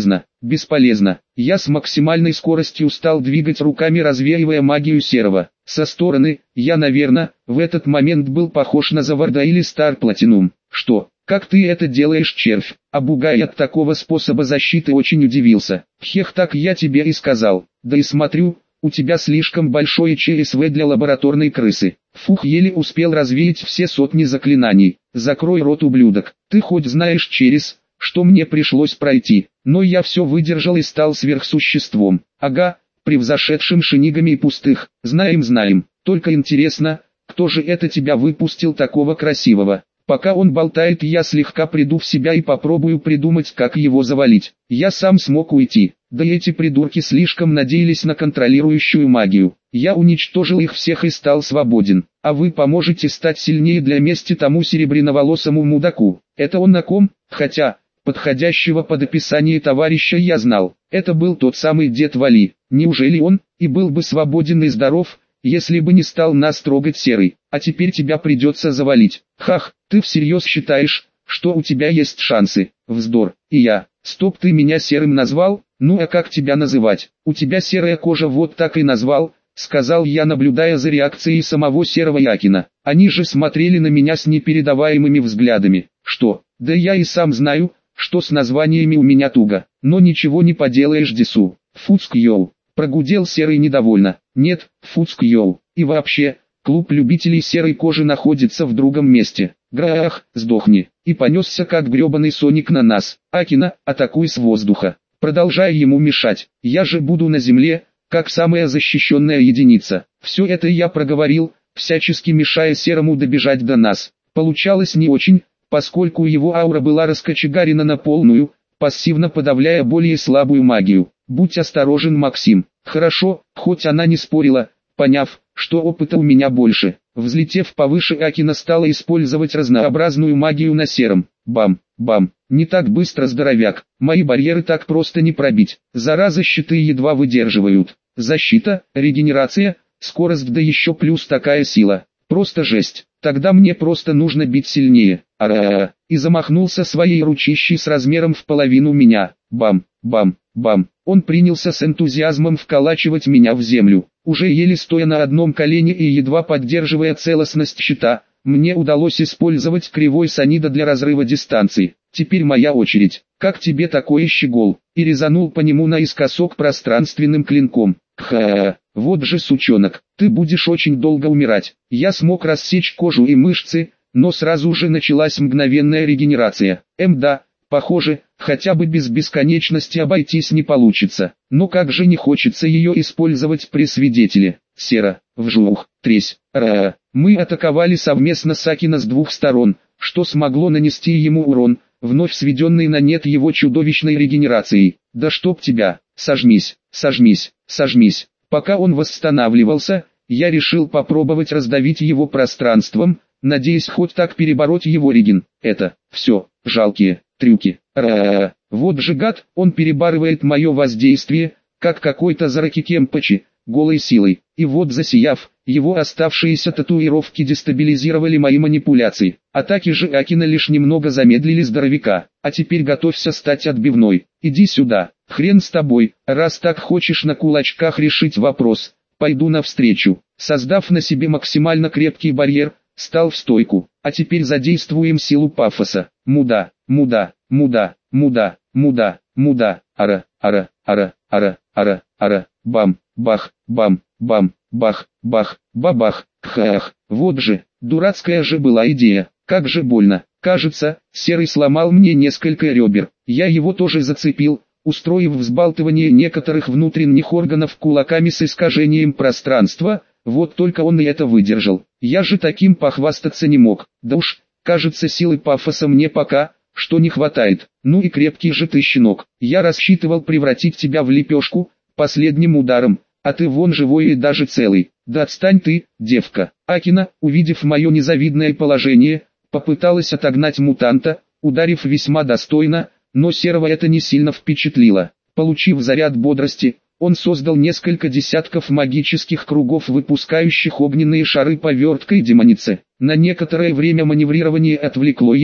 Бесполезно. Я с максимальной скоростью стал двигать руками, развеивая магию серого. Со стороны, я, наверное, в этот момент был похож на Заварда или Стар Платинум. Что? Как ты это делаешь, червь? А Бугай от такого способа защиты очень удивился. Хех, так я тебе и сказал. Да и смотрю, у тебя слишком большое ЧСВ для лабораторной крысы. Фух, еле успел развеять все сотни заклинаний. Закрой рот, ублюдок. Ты хоть знаешь, через что мне пришлось пройти, но я все выдержал и стал сверхсуществом. Ага, превзошедшим шинигами и пустых. Знаем, знаем. Только интересно, кто же это тебя выпустил такого красивого? Пока он болтает, я слегка приду в себя и попробую придумать, как его завалить. Я сам смог уйти. Да эти придурки слишком надеялись на контролирующую магию. Я уничтожил их всех и стал свободен. А вы поможете стать сильнее для мести тому серебряноволосому мудаку. Это он на ком? Хотя, подходящего под описание товарища я знал. Это был тот самый дед Вали. Неужели он и был бы свободен и здоров, если бы не стал нас трогать, серый? А теперь тебя придется завалить. Хах, ты всерьез считаешь, что у тебя есть шансы? Вздор. И я. Стоп, ты меня серым назвал? Ну а как тебя называть? У тебя серая кожа, вот так и назвал, сказал я, наблюдая за реакцией самого серого Якина. Они же смотрели на меня с непередаваемыми взглядами. Что? Да я и сам знаю, что с названиями у меня туго. Но ничего не поделаешь, Десу. Фуцк-йоу. Прогудел серый недовольно. Нет, Фуцк-йоу. И вообще, клуб любителей серой кожи находится в другом месте. Граах, сдохни. И понесся как гребаный Соник на нас. Акина, атакуй с воздуха. Продолжая ему мешать. Я же буду на земле, как самая защищенная единица. Все это я проговорил, всячески мешая серому добежать до нас. Получалось не очень, поскольку его аура была раскочегарена на полную, пассивно подавляя более слабую магию. Будь осторожен, Максим. Хорошо, хоть она не спорила, поняв, что опыта у меня больше. Взлетев повыше, Акина стала использовать разнообразную магию на сером. Бам, бам. Не так быстро, здоровяк. Мои барьеры так просто не пробить. Зараза, щиты едва выдерживают. Защита, регенерация, скорость, да еще плюс такая сила. Просто жесть. Тогда мне просто нужно бить сильнее. Ара-а-а. И замахнулся своей ручищей с размером в половину меня. Бам, бам, бам. Он принялся с энтузиазмом вколачивать меня в землю. Уже еле стоя на одном колене и едва поддерживая целостность щита, мне удалось использовать кривой Санида для разрыва дистанции. Теперь моя очередь. Как тебе такое, щегол? И резанул по нему наискосок пространственным клинком. Ха, вот же сучонок, ты будешь очень долго умирать. Я смог рассечь кожу и мышцы, но сразу же началась мгновенная регенерация. Эм да, похоже, хотя бы без бесконечности обойтись не получится. Но как же не хочется ее использовать при свидетеле. Сера, вжух, тресь, ра. Мы атаковали совместно с Акина с двух сторон, что смогло нанести ему урон, вновь сведенный на нет его чудовищной регенерацией. Да чтоб тебя, сожмись, сожмись, сожмись. Пока он восстанавливался, я решил попробовать раздавить его пространством, надеясь хоть так перебороть его реген. Это все жалкие трюки. Ра-а-а. Вот же гад, он перебарывает мое воздействие, как какой-то Заракикемпачи, голой силой. И вот, засияв, его оставшиеся татуировки дестабилизировали мои манипуляции. Атаки же Акина лишь немного замедлили здоровяка. А теперь готовься стать отбивной. Иди сюда. Хрен с тобой, раз так хочешь на кулачках решить вопрос. Пойду навстречу. Создав на себе максимально крепкий барьер, стал в стойку. А теперь задействуем силу пафоса. Муда, муда, муда, муда, муда, муда, ара, ара, ара, ара, ара, ара, бам, бах, бам, бам, бах, бах, бабах, хах. Вот же, дурацкая же была идея. Как же больно. Кажется, серый сломал мне несколько ребер. Я его тоже зацепил, устроив взбалтывание некоторых внутренних органов кулаками с искажением пространства. Вот только он и это выдержал. Я же таким похвастаться не мог. Да уж, кажется, силы пафоса мне пока что не хватает. Ну и крепкий же ты, щенок. Я рассчитывал превратить тебя в лепешку последним ударом, а ты вон живой и даже целый. Да отстань ты, девка. Акина, увидев мое незавидное положение, попыталась отогнать мутанта, ударив весьма достойно, но серого это не сильно впечатлило. Получив заряд бодрости, он создал несколько десятков магических кругов, выпускающих огненные шары поверткой демоницы. На некоторое время маневрирование отвлекло ее,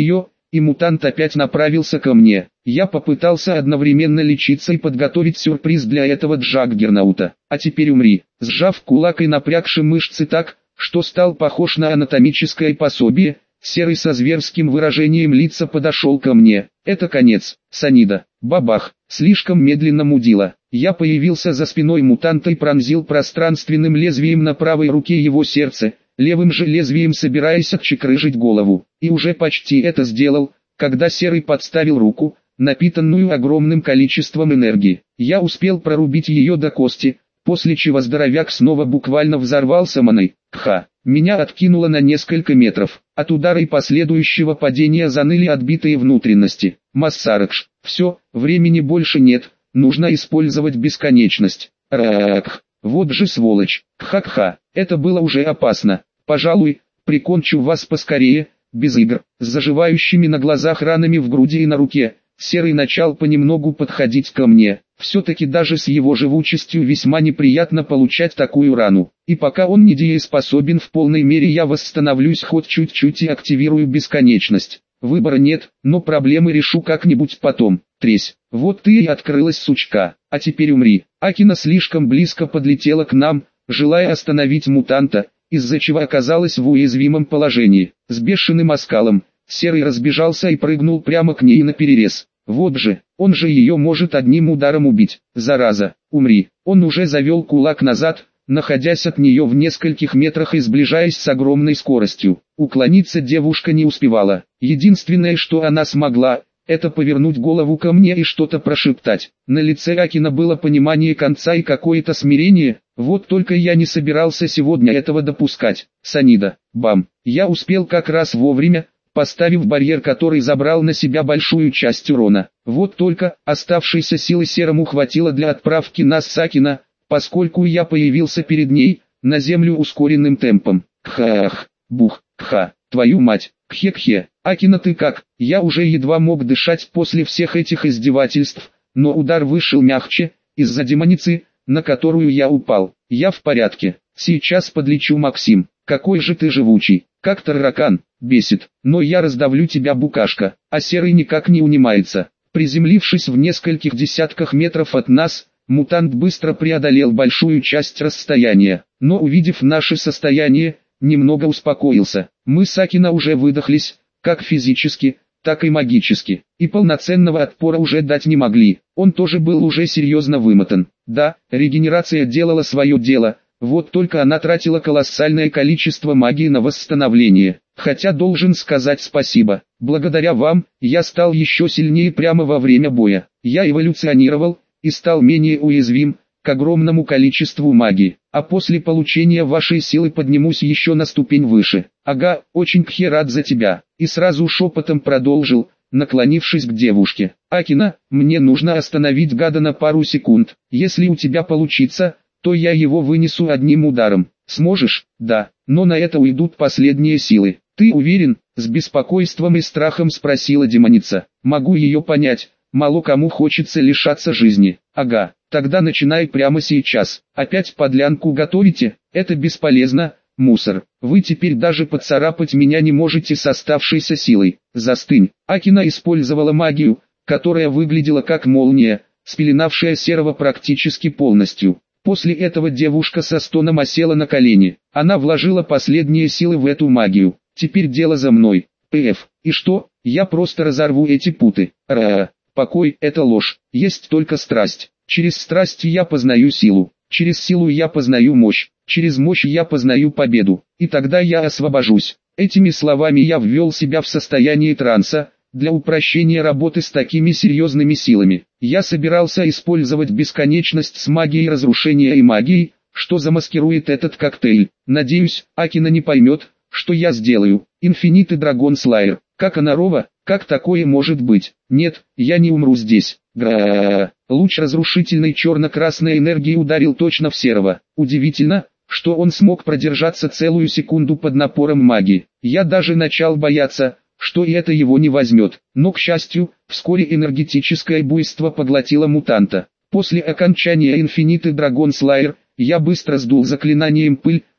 и мутант опять направился ко мне. Я попытался одновременно лечиться и подготовить сюрприз для этого Джаггернаута. А теперь умри, сжав кулак и напрягши мышцы так, что стал похож на анатомическое пособие, Серый со зверским выражением лица подошел ко мне. Это конец, Санида. Бабах, слишком медленно мудила. Я появился за спиной мутанта и пронзил пространственным лезвием на правой руке его сердце, левым же лезвием собираясь отчекрыжить голову. И уже почти это сделал, когда Серый подставил руку, напитанную огромным количеством энергии. Я успел прорубить ее до кости, после чего здоровяк снова буквально взорвался маной. Кха! Меня откинуло на несколько метров. От удара и последующего падения заныли отбитые внутренности. Массаракш. Все, времени больше нет, нужно использовать бесконечность. Рак. Вот же сволочь. Ха-ха, это было уже опасно. Пожалуй, прикончу вас поскорее, без игр. С заживающими на глазах ранами в груди и на руке, Серый начал понемногу подходить ко мне. Все-таки даже с его живучестью весьма неприятно получать такую рану. И пока он не дееспособен в полной мере, я восстановлюсь хоть чуть-чуть и активирую бесконечность. Выбора нет, но проблемы решу как-нибудь потом. Тресь. Вот ты и открылась, сучка. А теперь умри. Акина слишком близко подлетела к нам, желая остановить мутанта, из-за чего оказалась в уязвимом положении. С бешеным оскалом, Серый разбежался и прыгнул прямо к ней наперерез. Вот же, он же ее может одним ударом убить. Зараза, умри. Он уже завел кулак назад, находясь от нее в нескольких метрах и сближаясь с огромной скоростью. Уклониться девушка не успевала. Единственное, что она смогла, это повернуть голову ко мне и что-то прошептать. На лице Акина было понимание конца и какое-то смирение, вот только я не собирался сегодня этого допускать. Санида, бам, я успел как раз вовремя, поставив барьер, который забрал на себя большую часть урона. Вот только оставшейся силы Серому хватило для отправки нас с Акина, поскольку я появился перед ней, на землю ускоренным темпом. Кхах, бух, кха, твою мать, кхе-кхе, Акина ты как? Я уже едва мог дышать после всех этих издевательств, но удар вышел мягче, из-за демоницы, на которую я упал. Я в порядке, сейчас подлечу, Максим. Какой же ты живучий, как таракан, бесит, но я раздавлю тебя, букашка. А Серый никак не унимается. Приземлившись в нескольких десятках метров от нас, мутант быстро преодолел большую часть расстояния, но увидев наше состояние, немного успокоился. Мы с Акина уже выдохлись, как физически, так и магически, и полноценного отпора уже дать не могли. Он тоже был уже серьезно вымотан. Да, регенерация делала свое дело, вот только она тратила колоссальное количество магии на восстановление. Хотя должен сказать спасибо, благодаря вам, я стал еще сильнее прямо во время боя. Я эволюционировал, и стал менее уязвим к огромному количеству магии, а после получения вашей силы поднимусь еще на ступень выше. Ага, очень кхе рад за тебя. И сразу шепотом продолжил, наклонившись к девушке. Акина, мне нужно остановить гада на пару секунд. Если у тебя получится, то я его вынесу одним ударом. Сможешь? Да, но на это уйдут последние силы. Ты уверен? С беспокойством и страхом спросила демоница. Могу ее понять, мало кому хочется лишаться жизни. Ага, тогда начинай прямо сейчас. Опять подлянку готовите? Это бесполезно, мусор. Вы теперь даже поцарапать меня не можете с оставшейся силой. Застынь. Акина использовала магию, которая выглядела как молния, спеленавшая Серого практически полностью. После этого девушка со стоном осела на колени. Она вложила последние силы в эту магию. Теперь дело за мной. Пф. И что? Я просто разорву эти путы. Ра. Покой – это ложь. Есть только страсть. Через страсть я познаю силу. Через силу я познаю мощь. Через мощь я познаю победу. И тогда я освобожусь. Этими словами я ввел себя в состояние транса, для упрощения работы с такими серьезными силами. Я собирался использовать бесконечность с магией разрушения и магией, что замаскирует этот коктейль. Надеюсь, Акина не поймет, что я сделаю. Инфинит и Драгон Слайер. Как она рова, как такое может быть? Нет, я не умру здесь. Гра. Луч разрушительной черно-красной энергии ударил точно в Серого. Удивительно, что он смог продержаться целую секунду под напором магии. Я даже начал бояться, что и это его не возьмет. Но, к счастью, вскоре энергетическое буйство поглотило мутанта. После окончания Инфинит и Драгон Слайер, я быстро сдул заклинанием пыль,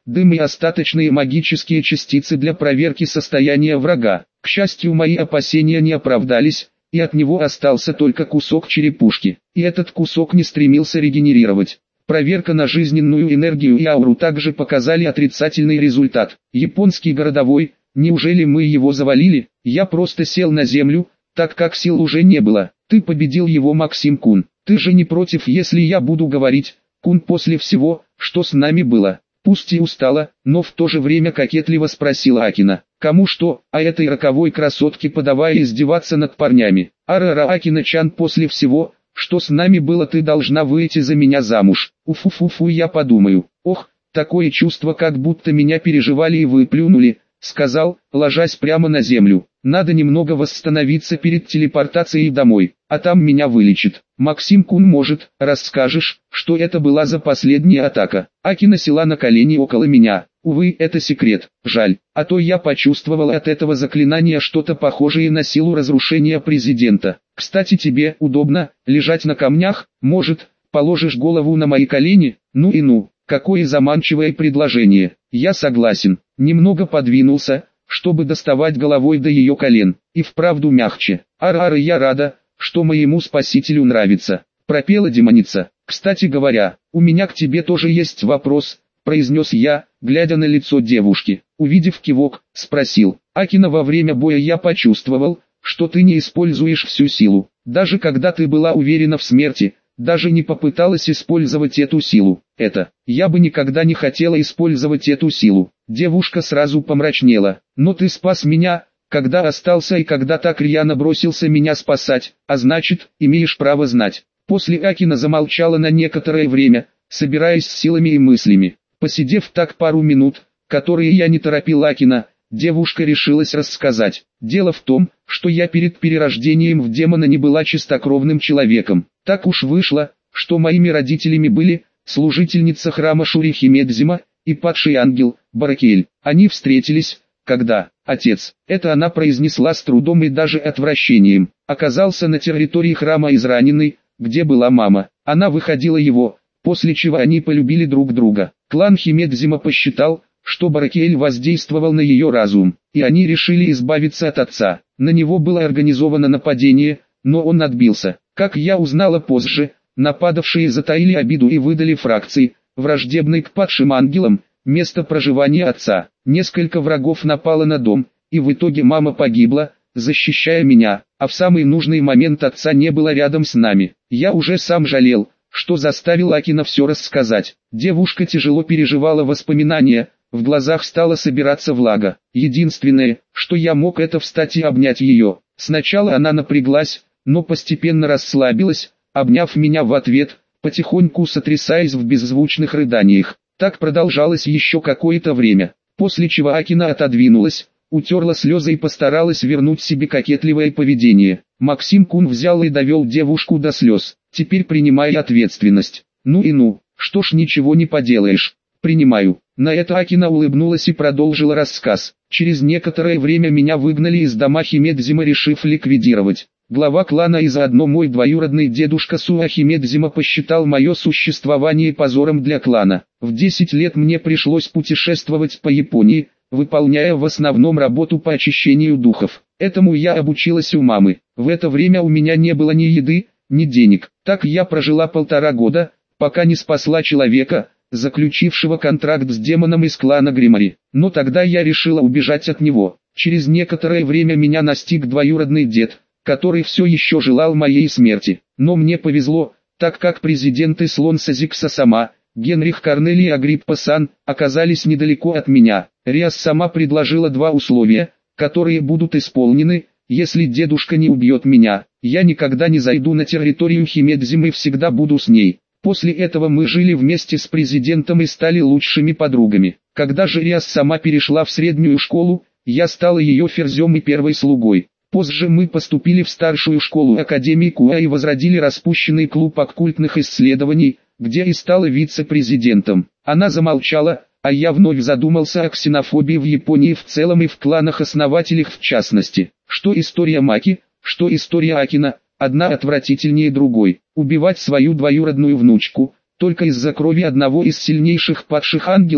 дым и остаточные магические частицы для проверки состояния врага. К счастью, мои опасения не оправдались, и от него остался только кусок черепушки. И этот кусок не стремился регенерировать. Проверка на жизненную энергию и ауру также показали отрицательный результат. Японский городовой, неужели мы его завалили? Я просто сел на землю, так как сил уже не было. Ты победил его, Максим-кун. Ты же не против, если я буду говорить, кун, после всего, что с нами было? Пусть и устала, но в то же время кокетливо спросила Акина. Кому что, а этой роковой красотке подавая издеваться над парнями. Арара, Акина-чан, после всего, что с нами было, ты должна выйти за меня замуж. Уфу-фу-фу, я подумаю. Ох, такое чувство, как будто меня переживали и выплюнули, сказал, ложась прямо на землю. Надо немного восстановиться перед телепортацией домой, а там меня вылечит. Максим-кун, может, расскажешь, что это была за последняя атака? Акина села на колени около меня. Увы, это секрет, жаль, а то я почувствовал от этого заклинания что-то похожее на силу разрушения президента. Кстати, тебе удобно лежать на камнях? Может, положишь голову на мои колени? Ну и ну, какое заманчивое предложение. Я согласен. Немного подвинулся, чтобы доставать головой до ее колен, и вправду мягче. Ара-ара, я рада, что моему спасителю нравится, пропела демоница. Кстати говоря, у меня к тебе тоже есть вопрос, произнес я, глядя на лицо девушки. Увидев кивок, спросил. Акина, во время боя я почувствовал, что ты не используешь всю силу. Даже когда ты была уверена в смерти, даже не попыталась использовать эту силу. Это, я бы никогда не хотела использовать эту силу. Девушка сразу помрачнела. Но ты спас меня, когда остался и когда так рьяно бросился меня спасать, а значит, имеешь право знать. После Акина замолчала на некоторое время, собираясь с силами и мыслями. Посидев так пару минут, которые я не торопил Акина, девушка решилась рассказать. Дело в том, что я перед перерождением в демона не была чистокровным человеком. Так уж вышло, что моими родителями были служительница храма Шури Химедзима и падший ангел Баракель. Они встретились, когда отец, это она произнесла с трудом и даже отвращением, оказался на территории храма израненный, где была мама. Она выходила его, после чего они полюбили друг друга. Клан Химедзима посчитал, что Баракель воздействовал на ее разум, и они решили избавиться от отца. На него было организовано нападение, но он отбился. Как я узнала позже, нападавшие затаили обиду и выдали фракции, враждебной к падшим ангелам, место проживания отца. Несколько врагов напало на дом, и в итоге мама погибла, защищая меня, а в самый нужный момент отца не было рядом с нами. Я уже сам жалел, что заставил Акина все рассказать. Девушка тяжело переживала воспоминания, в глазах стала собираться влага. Единственное, что я мог, это встать и обнять ее. Сначала она напряглась, но постепенно расслабилась, обняв меня в ответ, потихоньку сотрясаясь в беззвучных рыданиях. Так продолжалось еще какое-то время, после чего Акина отодвинулась, утерла слезы и постаралась вернуть себе кокетливое поведение. Максим-кун взял и довел девушку до слез. Теперь принимай ответственность. Ну и ну, что ж, ничего не поделаешь. Принимаю. На это Акина улыбнулась и продолжила рассказ. Через некоторое время меня выгнали из дома Химедзима, решив ликвидировать. Глава клана и заодно мой двоюродный дедушка Суа Химедзима посчитал мое существование позором для клана. В десять лет мне пришлось путешествовать по Японии, выполняя в основном работу по очищению духов. Этому я обучилась у мамы. В это время у меня не было ни еды, ни денег. Так я прожила полтора года, пока не спасла человека, заключившего контракт с демоном из клана Гримари. Но тогда я решила убежать от него. Через некоторое время меня настиг двоюродный дед, который все еще желал моей смерти. Но мне повезло, так как президенты Слон Сазикса сама, Генрих Корнелий и Агриппа-сан, оказались недалеко от меня. Риас сама предложила два условия, которые будут исполнены, если дедушка не убьет меня. Я никогда не зайду на территорию Химедзимы и всегда буду с ней. После этого мы жили вместе с президентом и стали лучшими подругами. Когда же Риас сама перешла в среднюю школу, я стала ее ферзем и первой слугой. Позже мы поступили в старшую школу Академии Куа и возродили распущенный клуб оккультных исследований, где и стала вице-президентом. Она замолчала, а я вновь задумался о ксенофобии в Японии в целом и в кланах-основателях в частности. Что история Маки, что история Акина, одна отвратительнее другой. Убивать свою двоюродную внучку, только из-за крови одного из сильнейших падших ангелов,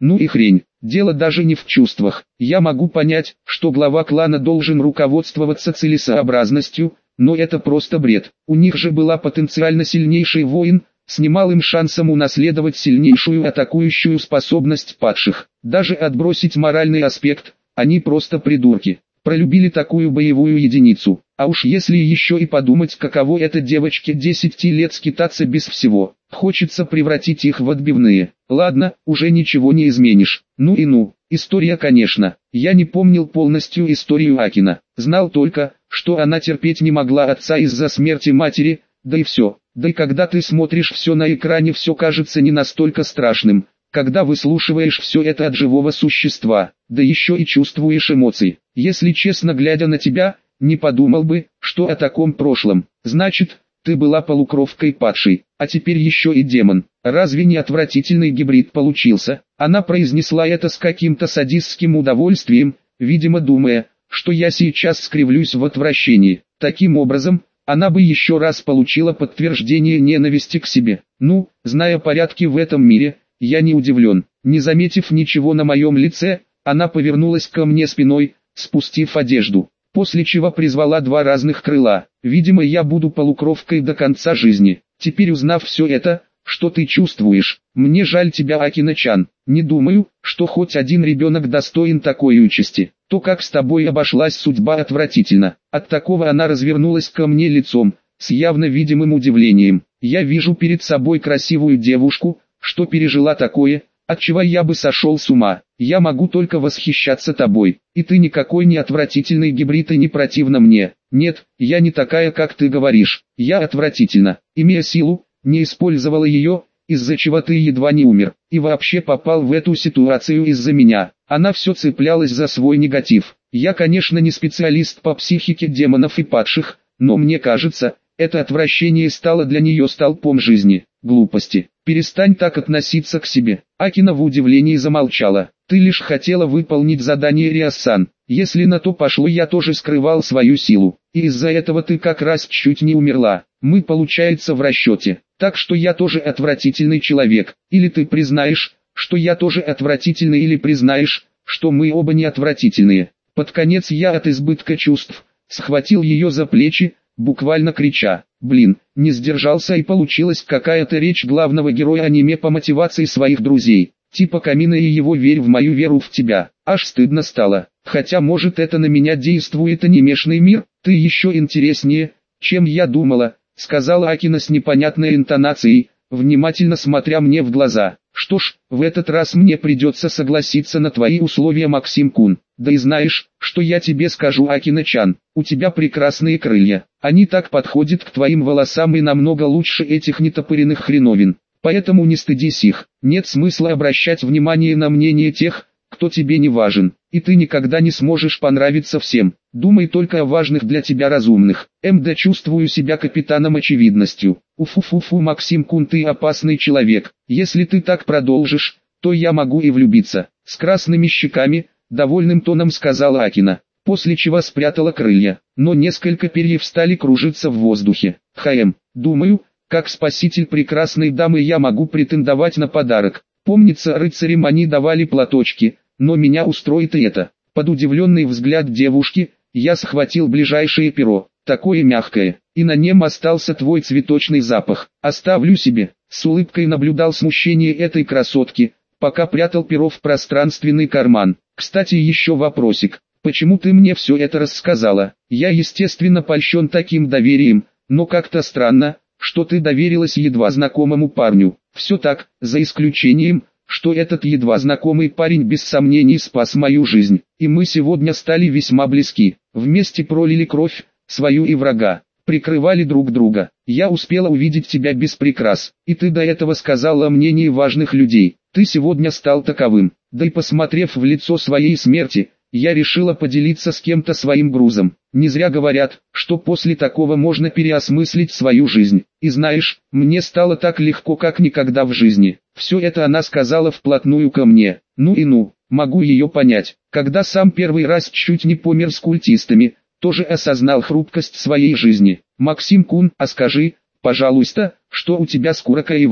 Ну и хрень. Дело даже не в чувствах. Я могу понять, что глава клана должен руководствоваться целесообразностью, но это просто бред. У них же была потенциально сильнейший воин, с немалым шансом унаследовать сильнейшую атакующую способность падших. Даже отбросить моральный аспект, они просто придурки. Пролюбили такую боевую единицу. А уж если еще и подумать, каково это девочке десяти лет скитаться без всего. Хочется превратить их в отбивные. Ладно, уже ничего не изменишь. Ну и ну, история конечно. Я не помнил полностью историю Акина. Знал только, что она терпеть не могла отца из-за смерти матери, да и все. Да и когда ты смотришь все на экране, все кажется не настолько страшным. Когда выслушиваешь все это от живого существа, да еще и чувствуешь эмоции. Если честно, глядя на тебя, не подумал бы, что о таком прошлом. Значит, ты была полукровкой падшей, а теперь еще и демон. Разве не отвратительный гибрид получился? Она произнесла это с каким-то садистским удовольствием, видимо думая, что я сейчас скривлюсь в отвращении. Таким образом, она бы еще раз получила подтверждение ненависти к себе. Ну, зная порядки в этом мире, я не удивлен. Не заметив ничего на моем лице, она повернулась ко мне спиной, спустив одежду, после чего призвала два разных крыла. Видимо, я буду полукровкой до конца жизни. Теперь, узнав все это, что ты чувствуешь? Мне жаль тебя, Акина-чан. Не думаю, что хоть один ребенок достоин такой участи. То, как с тобой обошлась судьба, отвратительно. От такого она развернулась ко мне лицом, с явно видимым удивлением. Я вижу перед собой красивую девушку, что пережила такое, от чего я бы сошел с ума. Я могу только восхищаться тобой. И ты никакой не отвратительный гибрид и не противно мне. Нет, я не такая, как ты говоришь. Я отвратительна. Имея силу, не использовала ее, из-за чего ты едва не умер. И вообще попал в эту ситуацию из-за меня. Она все цеплялась за свой негатив. Я, конечно, не специалист по психике демонов и падших, но мне кажется, это отвращение стало для нее столпом жизни. Глупости. Перестань так относиться к себе. Акина в удивлении замолчала. Ты лишь хотела выполнить задание Риасан. Если на то пошло, я тоже скрывал свою силу. И из-за этого ты как раз чуть не умерла. Мы, получается, в расчете. Так что я тоже отвратительный человек. Или ты признаешь, что я тоже отвратительный, или признаешь, что мы оба не отвратительные. Под конец я от избытка чувств схватил ее за плечи, буквально крича. Блин, не сдержался, и получилась какая-то речь главного героя аниме по мотивации своих друзей. Типа Камина и его «верь в мою веру в тебя». Аж стыдно стало. Хотя может это на меня действует анимешный мир? Ты еще интереснее, чем я думала, сказала Акина с непонятной интонацией, внимательно смотря мне в глаза. Что ж, в этот раз мне придется согласиться на твои условия, Максим-кун. Да и знаешь, что я тебе скажу, Акина-чан, у тебя прекрасные крылья. Они так подходят к твоим волосам и намного лучше этих нетопыренных хреновин. Поэтому не стыдись их. Нет смысла обращать внимание на мнение тех, кто тебе не важен. И ты никогда не сможешь понравиться всем. Думай только о важных для тебя разумных. МД чувствую себя капитаном очевидностью. Уфу-фу-фу, Максим-кун, ты опасный человек. Если ты так продолжишь, то я могу и влюбиться. С красными щеками, довольным тоном сказала Акина, после чего спрятала крылья. Но несколько перьев стали кружиться в воздухе. Хм, думаю, как спаситель прекрасной дамы я могу претендовать на подарок. Помнится, рыцарям они давали платочки, но меня устроит и это. Под удивленный взгляд девушки, я схватил ближайшее перо, такое мягкое, и на нем остался твой цветочный запах. Оставлю себе. С улыбкой наблюдал смущение этой красотки, пока прятал перо в пространственный карман. Кстати, еще вопросик. Почему ты мне все это рассказала? Я, естественно, польщен таким доверием, но как-то странно, что ты доверилась едва знакомому парню. Все так, за исключением, что этот едва знакомый парень без сомнений спас мою жизнь. И мы сегодня стали весьма близки. Вместе пролили кровь, свою и врага. Прикрывали друг друга. Я успела увидеть тебя без прикрас. И ты до этого сказала о мнении важных людей. Ты сегодня стал таковым. Да и посмотрев в лицо своей смерти, я решила поделиться с кем-то своим грузом. Не зря говорят, что после такого можно переосмыслить свою жизнь. И знаешь, мне стало так легко, как никогда в жизни. Все это она сказала вплотную ко мне. Ну и ну, могу ее понять. Когда сам первый раз чуть не помер с культистами, тоже осознал хрупкость своей жизни. Максим-кун, а скажи, пожалуйста, что у тебя с Куракой и Валери?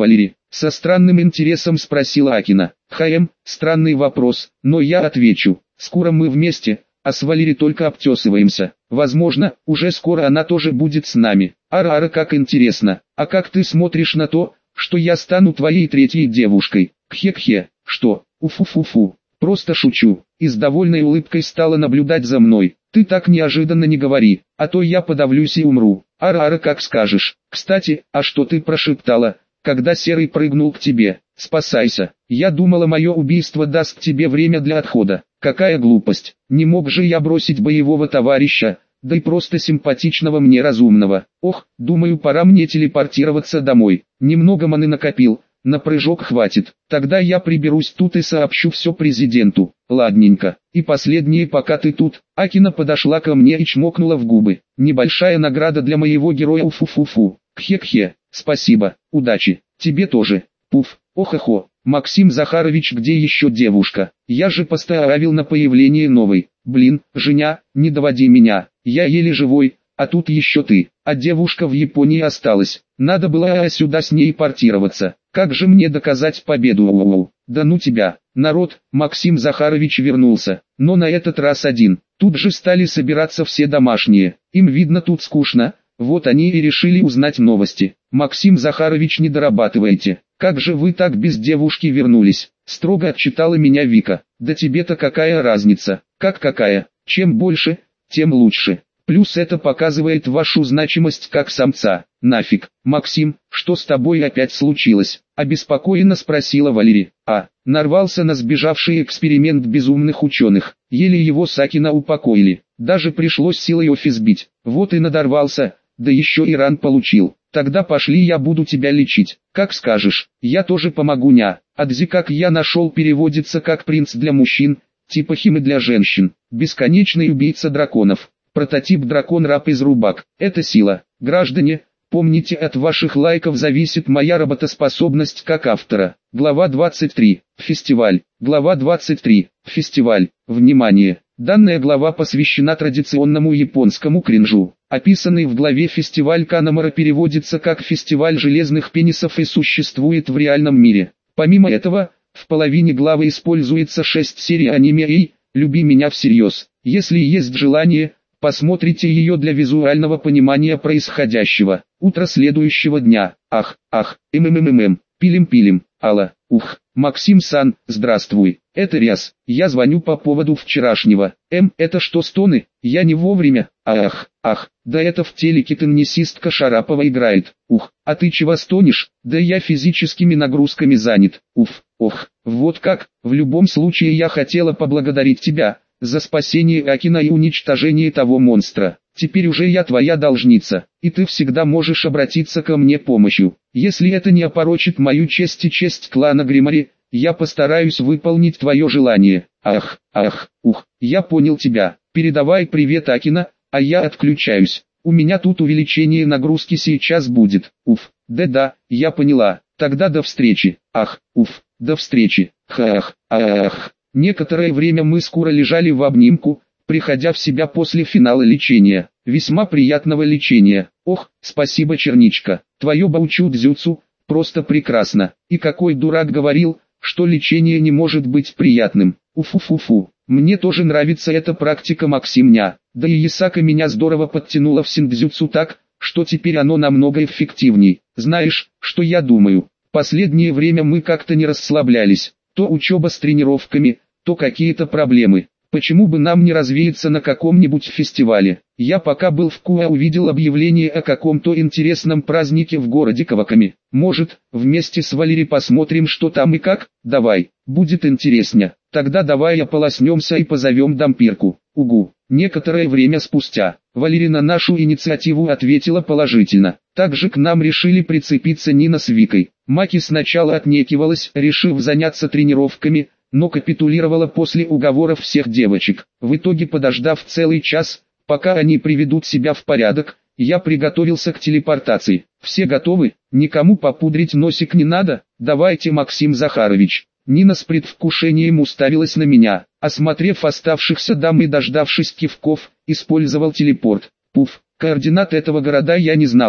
Со странным интересом спросила Акина. Хм, странный вопрос, но я отвечу. Скоро мы вместе, а с Валери только обтесываемся. Возможно, уже скоро она тоже будет с нами. Ара-ара, как интересно. А как ты смотришь на то, что я стану твоей третьей девушкой? Кхе-кхе, что? Уфу-фу-фу. Просто шучу. И с довольной улыбкой стала наблюдать за мной. Ты так неожиданно не говори, а то я подавлюсь и умру. Ара-ара, как скажешь. Кстати, а что ты прошептала, когда Серый прыгнул к тебе? Спасайся. Я думала, мое убийство даст тебе время для отхода. Какая глупость. Не мог же я бросить боевого товарища, да и просто симпатичного мне разумного. Ох, думаю, пора мне телепортироваться домой. Немного маны накопил, на прыжок хватит. Тогда я приберусь тут и сообщу все президенту. Ладненько. И последнее, пока ты тут. Акина подошла ко мне и чмокнула в губы. Небольшая награда для моего героя. Уфу-фу-фу. Кхе-кхе. Спасибо. Удачи. Тебе тоже. Пуф. Ох-охо. Максим Захарович, где еще девушка? Я же поставил на появление новой. Блин, Женя, не доводи меня. Я еле живой, а тут еще ты. А девушка в Японии осталась. Надо было а сюда с ней портироваться. Как же мне доказать победу? Оу-оу. Да ну тебя. Народ, Максим Захарович вернулся. Но на этот раз один. Тут же стали собираться все домашние. Им видно тут скучно. Вот они и решили узнать новости. Максим Захарович, не дорабатывайте. Как же вы так без девушки вернулись? Строго отчитала меня Вика. Да тебе-то какая разница? Как какая? Чем больше, тем лучше. Плюс это показывает вашу значимость как самца. Нафиг. Максим, что с тобой опять случилось? Обеспокоенно спросила Валерия. А, нарвался на сбежавший эксперимент безумных ученых. Еле его с Акина упокоили. Даже пришлось силой офис бить. Вот и надорвался, да еще и ран получил. Тогда пошли, я буду тебя лечить. Как скажешь, я тоже помогу, ня. Адзи, как я нашел, переводится как принц для мужчин, типа Химы для женщин. Бесконечный убийца драконов. Прототип дракон-раб из рубак. Это сила. Граждане, помните, от ваших лайков зависит моя работоспособность как автора. Глава двадцать три. Фестиваль. Глава двадцать три. Фестиваль. Внимание! Данная глава посвящена традиционному японскому кринжу. Описанный в главе фестиваль Канамара переводится как фестиваль железных пенисов и существует в реальном мире. Помимо этого, в половине главы используется шесть серий аниме и «Люби меня всерьез». Если есть желание, посмотрите ее для визуального понимания происходящего. Утро следующего дня. Ах, ах, ммммм, пилим-пилим, алла, ух. Максим-сан, здравствуй. Это Ряс. Я звоню по поводу вчерашнего. М, это что, стоны? Я не вовремя. Ах, ах, да это в телеке теннисистка Шарапова играет. Ух, а ты чего стонешь? Да я физическими нагрузками занят. Уф, ох, вот как. В любом случае я хотела поблагодарить тебя за спасение Акина и уничтожение того монстра. Теперь уже я твоя должница, и ты всегда можешь обратиться ко мне помощью. Если это не опорочит мою честь и честь клана Гримари, я постараюсь выполнить твое желание. Ах, ах, ух, я понял тебя. Передавай привет Акина, а я отключаюсь. У меня тут увеличение нагрузки сейчас будет. Уф, да-да, я поняла. Тогда до встречи. Ах, уф, до встречи. Хах, ах. Некоторое время мы скоро лежали в обнимку, приходя в себя после финала лечения. Весьма приятного лечения. Ох, спасибо, Черничка. Твое баучу-дзюцу просто прекрасно. И какой дурак говорил, что лечение не может быть приятным. Уфу-фу-фу. Мне тоже нравится эта практика, Максимня. Да и Ясака меня здорово подтянула в синдзюцу так, что теперь оно намного эффективней. Знаешь, что я думаю? Последнее время мы как-то не расслаблялись. То учеба с тренировками, то какие-то проблемы. Почему бы нам не развеяться на каком-нибудь фестивале? Я пока был в Куа, увидел объявление о каком-то интересном празднике в городе Каваками. Может, вместе с Валерией посмотрим, что там и как? Давай, будет интереснее. Тогда давай ополоснемся и позовем Дампирку. Угу. Некоторое время спустя, Валерия на нашу инициативу ответила положительно. Также к нам решили прицепиться Нина с Викой. Маки сначала отнекивалась, решив заняться тренировками, но капитулировала после уговоров всех девочек. В итоге, подождав целый час, пока они приведут себя в порядок, я приготовился к телепортации. Все готовы? Никому попудрить носик не надо? Давайте, Максим Захарович. Нина с предвкушением уставилась на меня. Осмотрев оставшихся дам и дождавшись кивков, использовал телепорт. Пуф, координат этого города я не знал,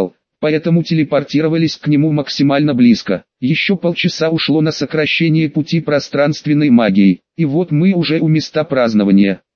поэтому телепортировались к нему максимально близко. Еще полчаса ушло на сокращение пути пространственной магией, и вот мы уже у места празднования.